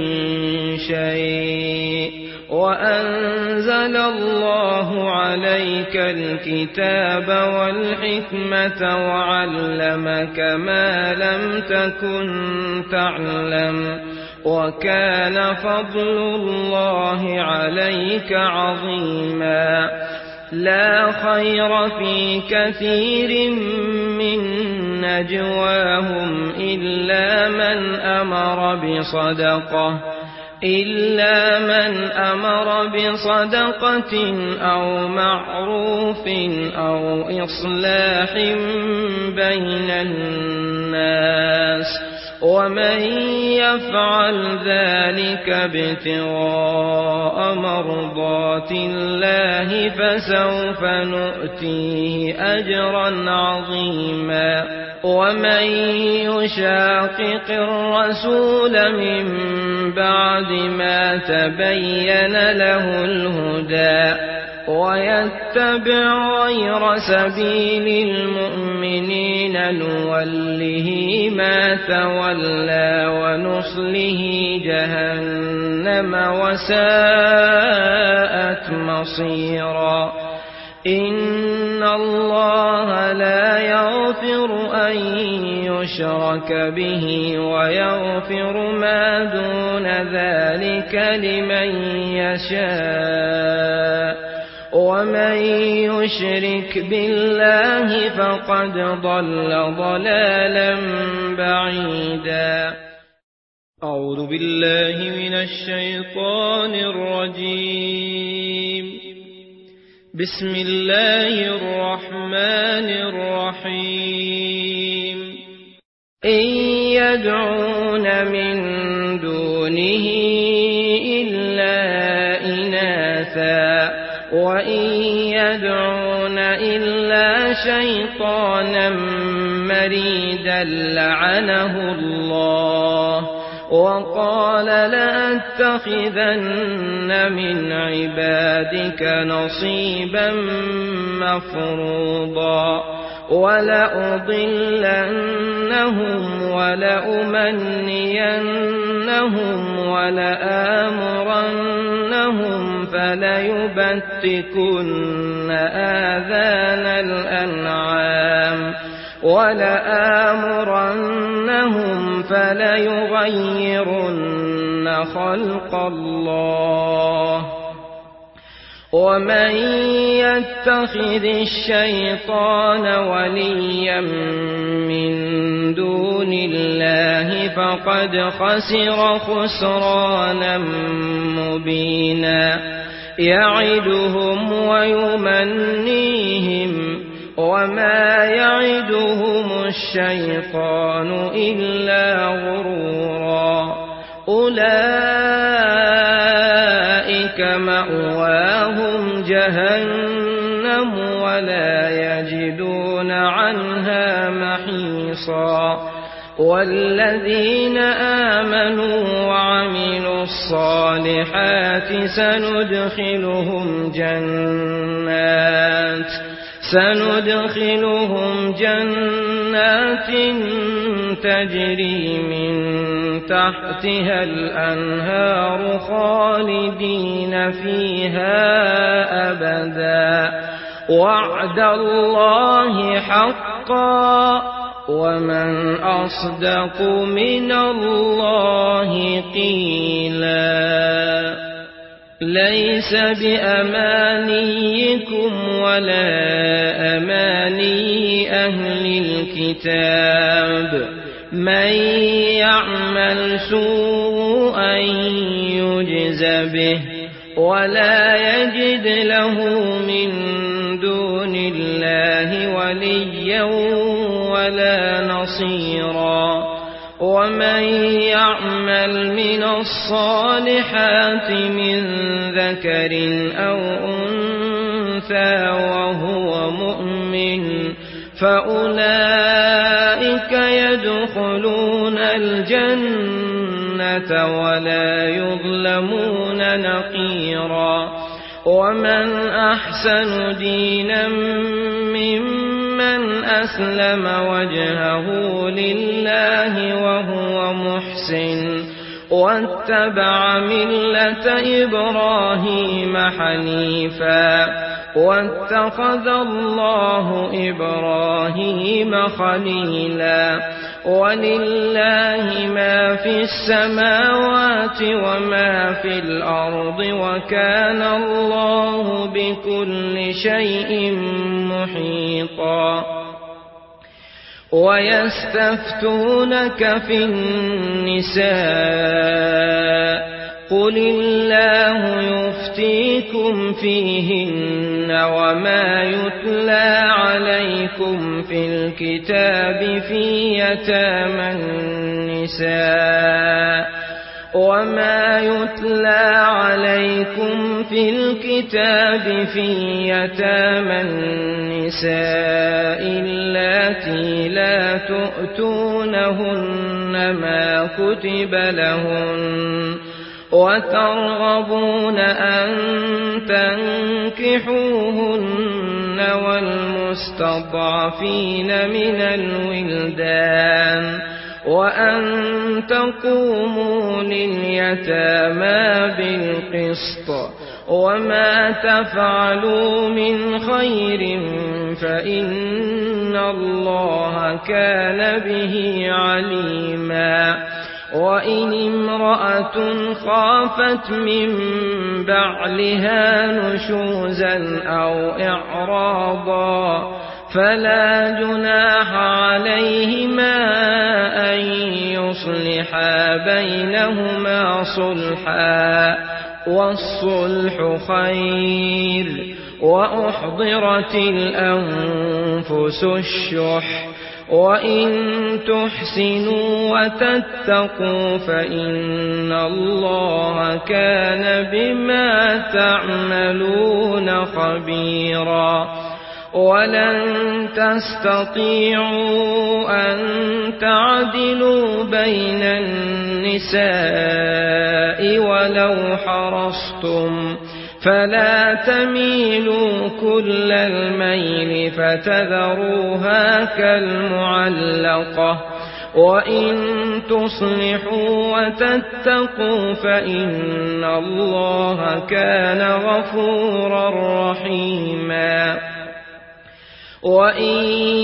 شيء وأنزل الله عليك الكتاب والحكمة وعلمك ما لم تكن تعلم وكان فضل الله عليك عظيما لا خير في كثير من نجواهم إلا من أمر بصدقة أو معروف أو إصلاح بين الناس ومن يفعل ذلك ابتغاء مرضات الله فسوف نؤتيه أجرا عظيما ومن يشاقق الرسول من بعد ما تبين له الهدى ويتبع غير سبيل المؤمنين نوله ما تولى ونصله جهنم وساءت مصيرا إن الله لا يغفر أن يشرك به ويغفر ما دون ذلك لمن يشاء ومن يشرك بالله فقد ضل ضلالا بعيدا أعوذ بالله من الشيطان الرجيم بسم الله الرحمن الرحيم إن يدعون من دونه إلا إناثا وإن يدعون إلا شيطانا مريدا لعنه الله وقال لأتخذن من عبادك نصيبا مفروضا ولأضلنهم ولأمنينهم ولآمرنهم فليبتكن آذان الأنعام ولآمرنهم فليغيرن خلق الله ومن يتخذ الشيطان وليا من دون الله فقد خسر خسرانا مبينا يعدهم ويمنيهم وما يعدهم الشيطان إلا غرورا أولئك مأواهم جهنم ولا يجدون عنها محيصا والذين آمنوا وعملوا الصالحات سندخلهم جنات تجري من تحتها الأنهار خالدين فيها أبدا وعد الله حقا ومن أصدق من الله قيلا ليس بأمانيكم ولا أماني أهل الكتاب من يعمل سوءا يجز به ولا يجد له من دون الله وليا ولا نصيرا ومن يعمل من الصالحات من ذكر أو أنثى وهو مؤمن فأولئك يدخلون الجنة ولا يظلمون نقيرا ومن أحسن دينا ممن أسلم وجهه لله وهو محسن واتبع ملة إبراهيم حنيفا واتخذ الله إبراهيم خليلا ولله ما في السماوات وما في الأرض وكان الله بكل شيء محيطا ويستفتونك في النساء قل الله يفتيكم فيهن وما يتلى عليكم في الكتاب في يتامى النساء اللاتي لا تؤتونهن ما كتب لهن وترغبون أن تنكحوهن والمستضعفين من الولدان وأن تقوموا لليتامى بالقسط وما تفعلوا من خير فإن الله كان به عليما وإن امرأة خافت من بعلها نشوزا أو إعراضا فلا جناح عليهما أن يصلحا بينهما صلحا والصلح خير وأحضرت الأنفس الشح وإن تحسنوا وتتقوا فإن الله كان بما تعملون خبيرا ولن تستطيعوا أن تعدلوا بين النساء النساء ولو حرصتم فلا تميلوا كل الميل فتذروها كالمعلقة وإن تصلحوا وتتقوا فإن الله كان غفورا رحيما وإن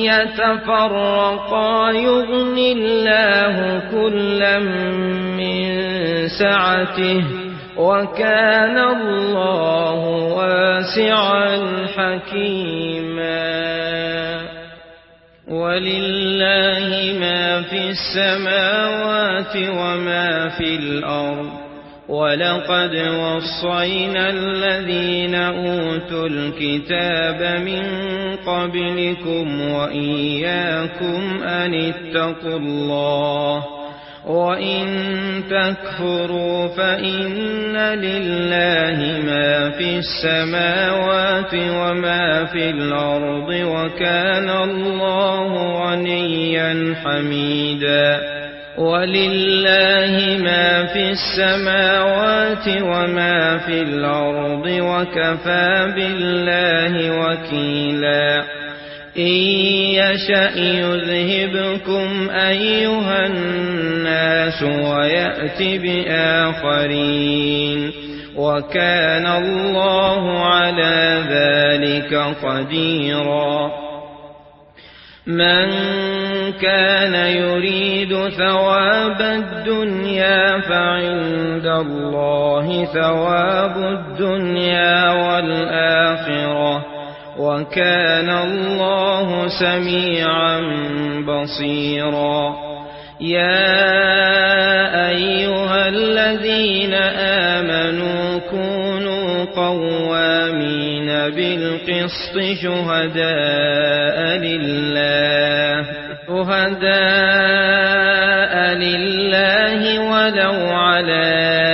يتفرقا يغن الله كلا من سعته وكان الله واسعا حكيما ولله ما في السماوات وما في الأرض ولقد وصينا الذين أوتوا الكتاب من قبلكم وإياكم أن اتقوا الله وإن تكفروا فإن لله ما في السماوات وما في الأرض وكان الله غنيا حميدا ولله ما في السماوات وما في الأرض وكفى بالله وكيلا إن يشأ يذهبكم أيها الناس ويأت بآخرين وكان الله على ذلك قديرا من كان يريد ثواب الدنيا فعند الله ثواب الدنيا والآخرة وكان الله سميعا بصيرا يا أيها الذين آمنوا كونوا قوامين بالقسط شهداء لله ولو على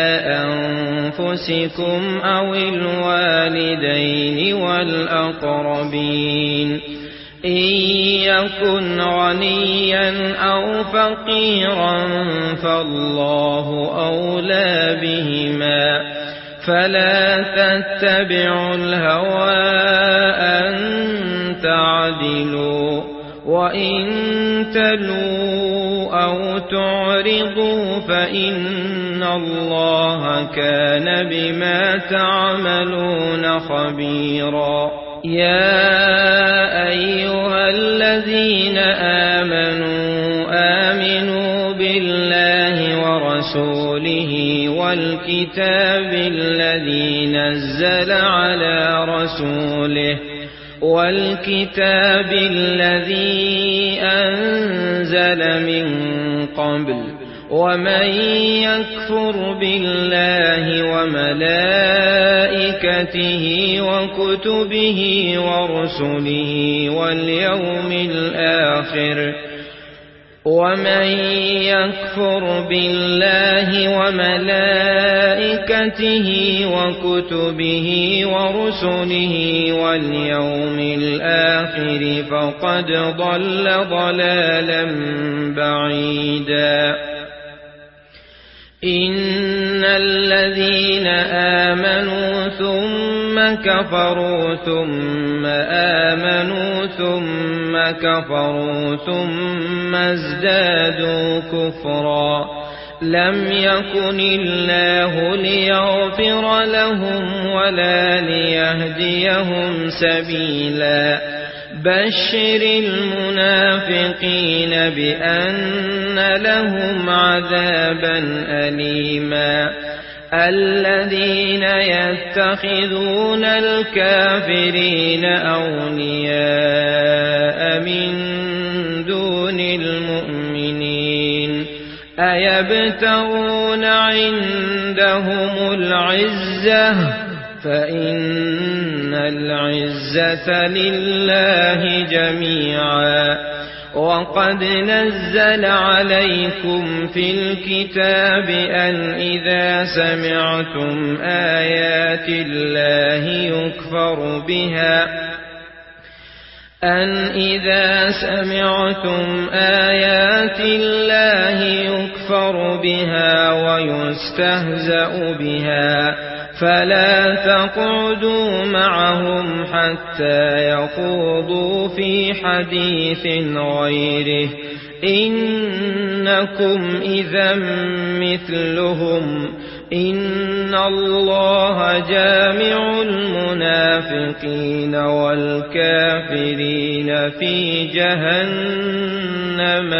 أنفسكم أو الوالدين والأقربين إن يكن غنيا أو فقيرا فالله أولى بهما فلا تتبعوا الهوى أن تعدلوا وإن تلوا أو تعرضوا فإن الله كان بما تعملون خبيرا يا أيها الذين آمنوا بالله ورسوله والكتاب الذي نزل على رسوله والكتاب الذي أنزل من قبل ومن يكفر بالله وملائكته وكتبه ورسله واليوم الآخر ومن يكفر بالله وملائكته وكتبه ورسله واليوم الآخر فقد ضل ضلالا بعيدا إن الذين آمنوا ثم كفروا ثم آمنوا ثم كفروا ثم ازدادوا كفرا لم يكن الله ليغفر لهم ولا ليهديهم سبيلا بشر المنافقين بأن لهم عذابا أليما الذين يتخذون الكافرين أولياء من دون المؤمنين أيبتغون عندهم العزة فإن العزة لله جميعا وقد نزل عليكم في الكتاب أن إذا سمعتم آيات الله يكفر بها ويستهزأ بها فلا تقعدوا معهم حتى يخوضوا في حديث غيره إنكم إذا مثلهم إن الله جامع المنافقين والكافرين في جهنم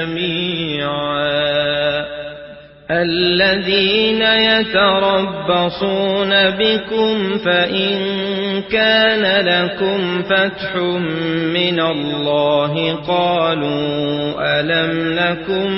جميعا الذين يتربصون بكم فإن كان لكم فتح من الله قالوا ألم نكن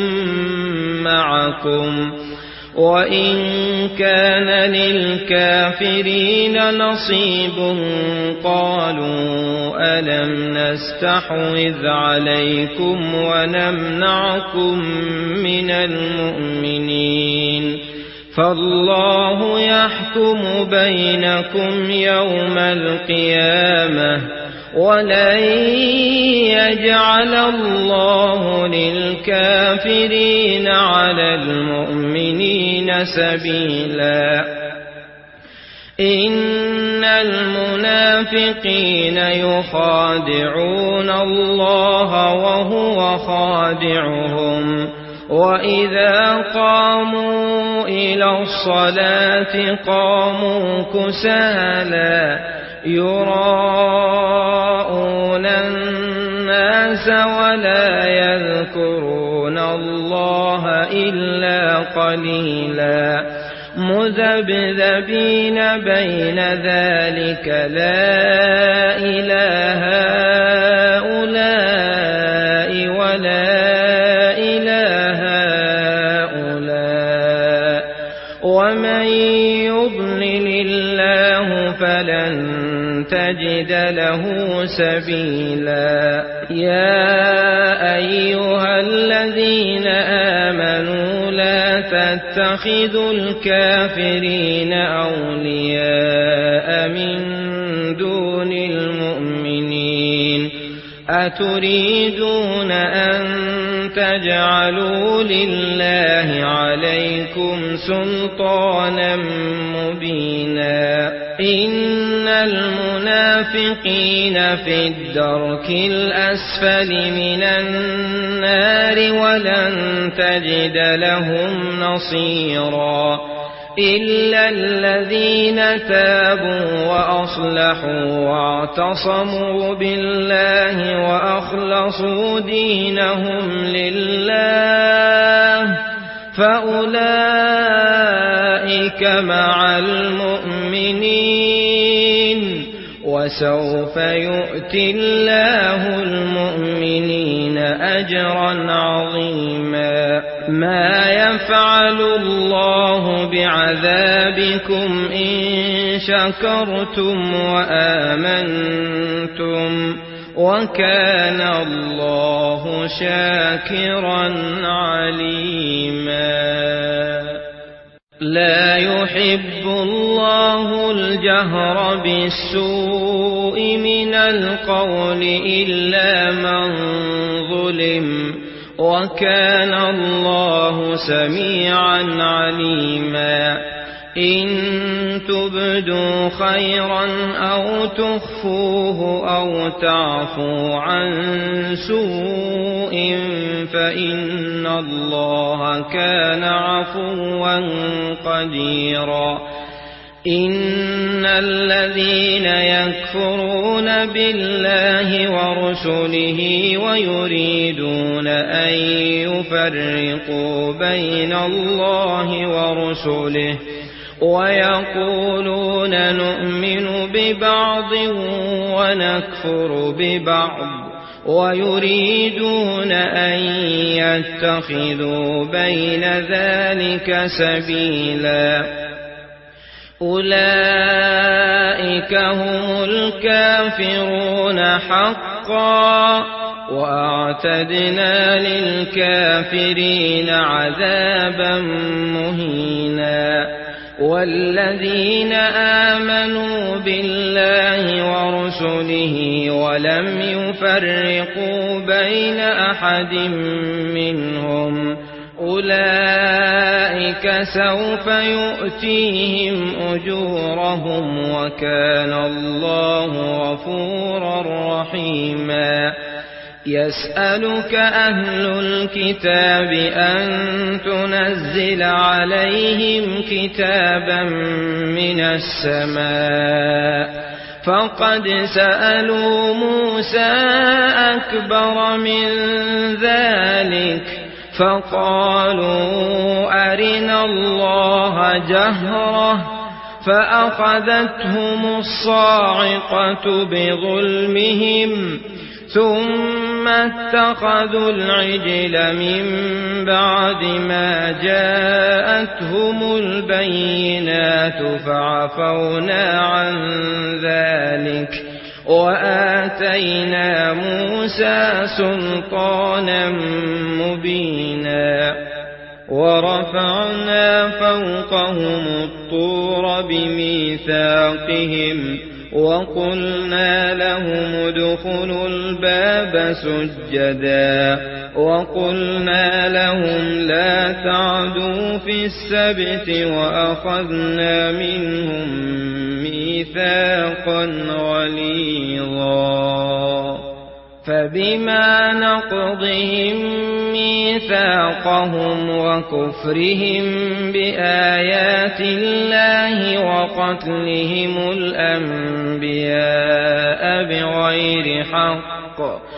معكم وإن كان للكافرين نصيب قالوا ألم نستحوذ عليكم ونمنعكم من المؤمنين فالله يحكم بينكم يوم القيامة ولن يجعل الله للكافرين على المؤمنين سبيلا إن المنافقين يخادعون الله وهو خادعهم وإذا قاموا إلى الصلاة قاموا كسالى يراءون الناس ولا يذكرون الله إلا قليلا مذبذبين بين ذلك لا إله هؤلاء ولا إله هؤلاء ومن يضلل الله فلن تجد له سبيلا يا أيها الذين آمنوا لا تتخذوا الكافرين أولياء من دون المؤمنين أتريدون أن تجعلوا لله عليكم سلطانا مبينا إن المنافقين في الدرك الأسفل من النار ولن تجد لهم نصيرا إلا الذين تابوا وأصلحوا واعتصموا بالله وأخلصوا دينهم لله فأولئك مع المؤمنين وسوف يؤتي الله المؤمنين أجرا عظيما ما يفعل الله بعذابكم إن شكرتم وآمنتم وكان الله شاكرا عليما لا يحب الله الجهر بالسوء من القول إلا من ظلم وكان الله سميعا عليما إن تبدوا خيرا أو تخفوه أو تعفوا عن سوء فإن الله كان عفوا قديرا إن الذين يكفرون بالله ورسله ويريدون أن يفرقوا بين الله ورسله ويقولون نؤمن ببعض ونكفر ببعض ويريدون أن يتخذوا بين ذلك سبيلا أولئك هم الكافرون حقا وأعتدنا للكافرين عذابا مهينا والذين آمنوا بالله ورسله ولم يفرقوا بين أحد منهم أولئك ذلك سوف يؤتيهم أجورهم وكان الله غفورا رحيما يسألك أهل الكتاب أن تنزل عليهم كتابا من السماء فقد سألوا موسى أكبر من ذلك فقالوا أرنا الله جهرة فأخذتهم الصاعقة بظلمهم ثم اتخذوا العجل من بعد ما جاءتهم البينات فعفونا عن ذلك وآتينا موسى سلطانا مبينا ورفعنا فوقهم الطور بميثاقهم وقلنا لهم ادخلوا الباب سجدا وقلنا لهم لا تعدوا في السبت وأخذنا منهم ميثاقا غليظا فبما نقضهم ميثاقهم وكفرهم بآيات الله وقتلهم الأنبياء بغير حق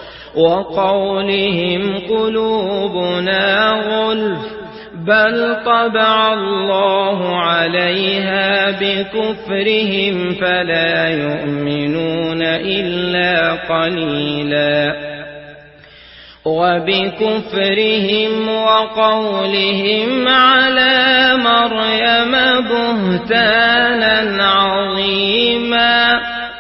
وقولهم قلوبنا غلف بل طبع الله عليها بكفرهم فلا يؤمنون إلا قليلا وبكفرهم وقولهم على مريم بهتانا عظيما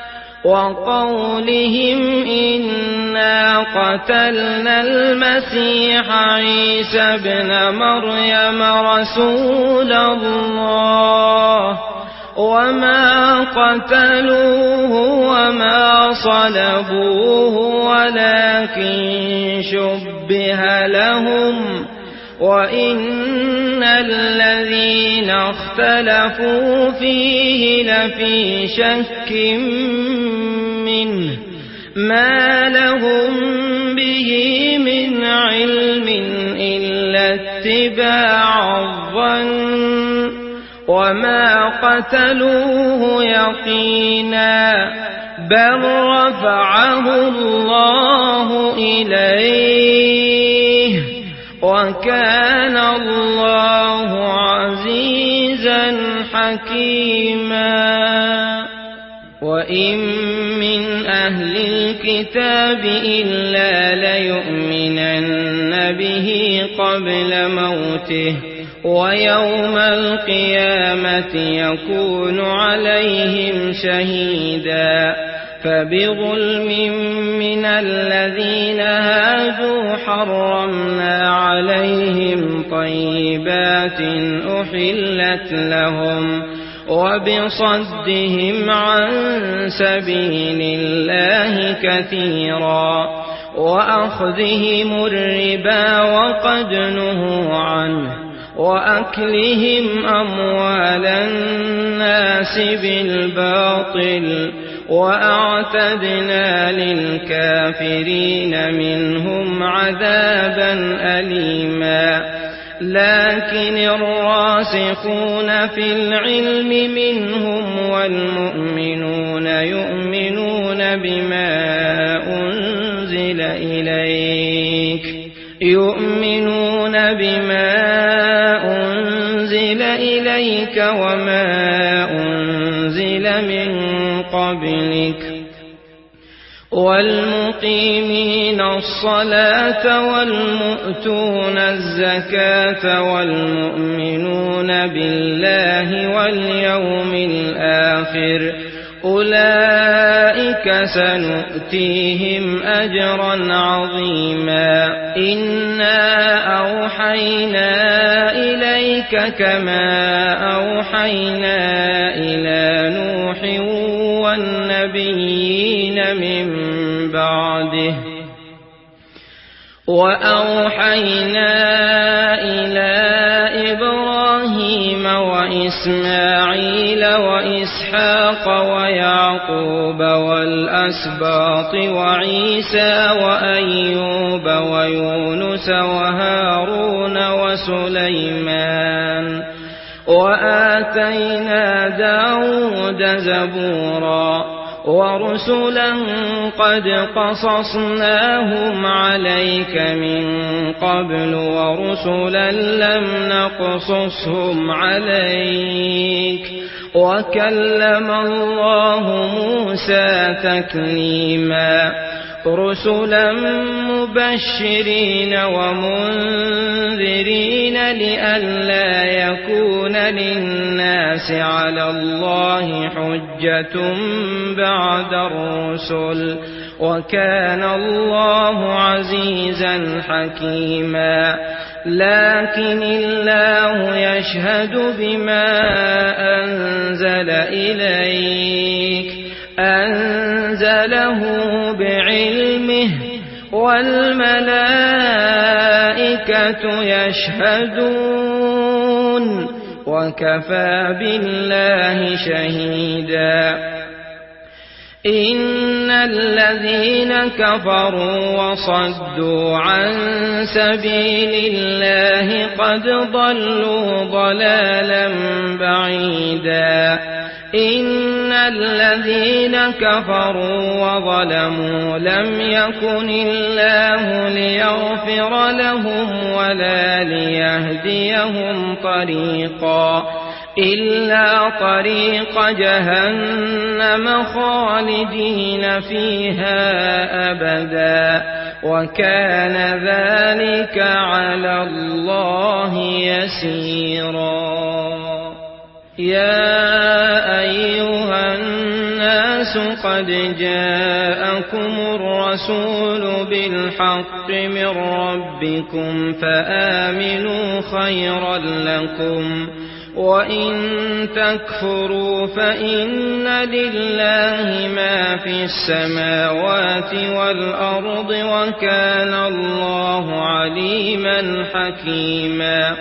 وقولهم إنا قتلنا المسيح عيسى ابن مريم رسول الله وما قتلوه وما صلبوه ولكن شبه لهم وإن الذين اختلفوا فيه لفي شك منه ما لهم به من علم إلا اتباع الظن وما قتلوه يقينا بل رفعه الله إليه وكان الله عزيزا حكيما وإن من أهل الكتاب إلا ليؤمنن به قبل موته ويوم القيامة يكون عليهم شهيدا فبظلم من الذين هادوا حرمنا عليهم طيبات أحلت لهم وبصدهم عن سبيل الله كثيرا وأخذهم الربا وقد نهوا عنه وأكلهم أموال الناس بالباطل وأعتدنا للكافرين منهم عذابا أليما لكن الراسخون في العلم منهم والمؤمنون يؤمنون بما أنزل إليك وما أنزل من قبلك والمقيمين الصلاة والمؤتون الزكاة والمؤمنون بالله واليوم الآخر أولئك سنؤتيهم أجرا عظيما إنا أوحينا إليك كما أوحينا إلى نوح والنبيين من بعده وأوحينا إلى إبراهيم وإسماعيل وإسحاق ويعقوب والأسباط وعيسى وأيوب ويونس وهارون وسليمان وآتينا داود زبورا ورسلا قد قصصناهم عليك من قبل ورسلا لم نقصصهم عليك وكلم الله موسى تكليما رسلا مبشرين ومنذرين لئلا يكون للناس على الله حجة بعد الرسل وكان الله عزيزا حكيما لكن الله يشهد بما أنزل إليك أنزله بعلمه والملائكة يشهدون وكفى بالله شهيدا إن الذين كفروا وصدوا عن سبيل الله قد ضلوا ضلالا بعيدا إن الذين كفروا وظلموا لم يكن الله ليغفر لهم ولا ليهديهم طريقا إلا طريق جهنم خالدين فيها أبدا وكان ذلك على الله يسيرا يا أيها الناس قد جاءكم الرسول بالحق من ربكم فآمنوا خيرا لكم وإن تكفروا فإن لله ما في السماوات والأرض وكان الله عليما حكيما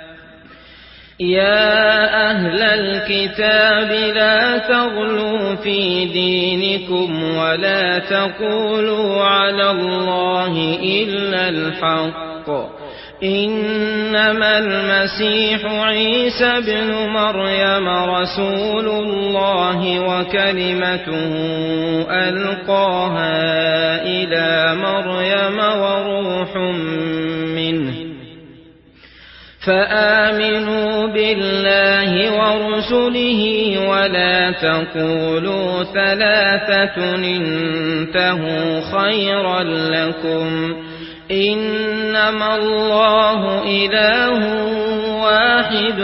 يا أهل الكتاب لا تغلوا في دينكم ولا تقولوا على الله إلا الحق إنما المسيح عيسى بن مريم رسول الله وكلمته ألقاها إلى مريم وروح منه فآمنوا بالله ورسله ولا تقولوا ثلاثة انتهوا خيرا لكم إنما الله إله واحد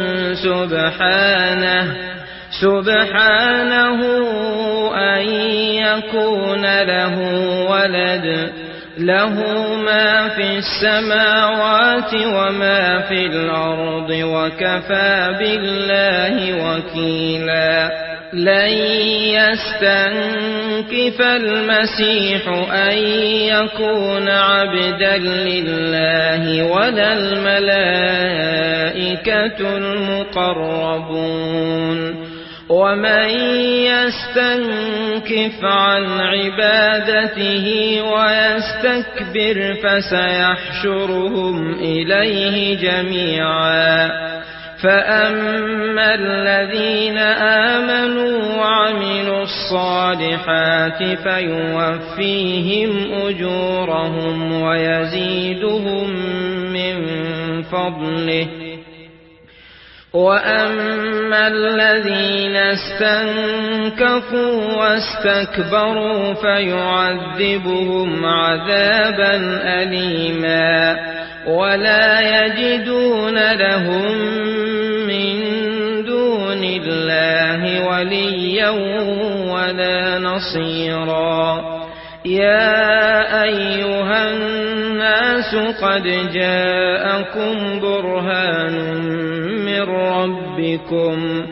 سبحانه أن يكون له ولد له ما في السماوات وما في الأرض وكفى بالله وكيلا لن يستنكف المسيح أن يكون عبدا لله ولا الملائكة المقربون ومن يستنكف عن عبادته ويستكبر فسيحشرهم إليه جميعا فأما الذين آمنوا وعملوا الصالحات فيوفيهم أجورهم ويزيدهم من فضله وأما الذين استنكفوا واستكبروا فيعذبهم عذابا أليما ولا يجدون لهم من دون الله وليا ولا نصيرا يا أيها الناس قد جاءكم برهان من ربكم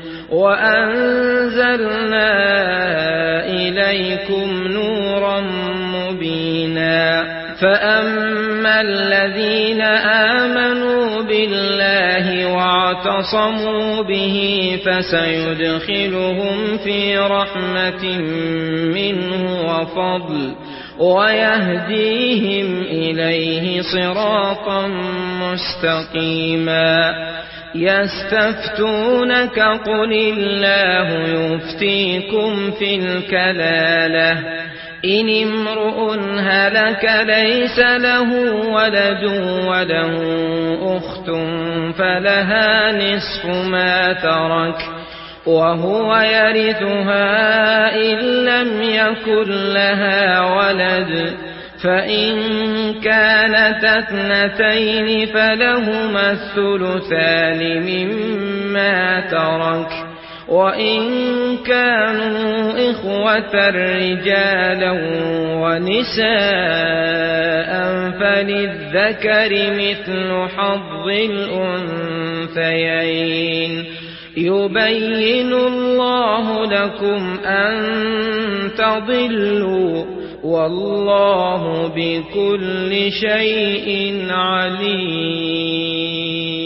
وأنزلنا إليكم نورا مبينا فأما الذين آمنوا بالله واعتصموا به فسيدخلهم في رحمة منه وفضل ويهديهم إليه صراطا مستقيما. يستفتونك قل الله يفتيكم في الكلالة إن امرؤ هلك ليس له ولد وله أخت فلها نصف ما ترك وهو يرثها إن لم يكن لها ولد فإن كانت اثنتين فلهما الثلثان مما ترك وإن كانوا إخوة رجالا ونساء فللذكر مثل حظ الأنثيين يبين الله لكم أن تضلوا والله بكل شيء عليم.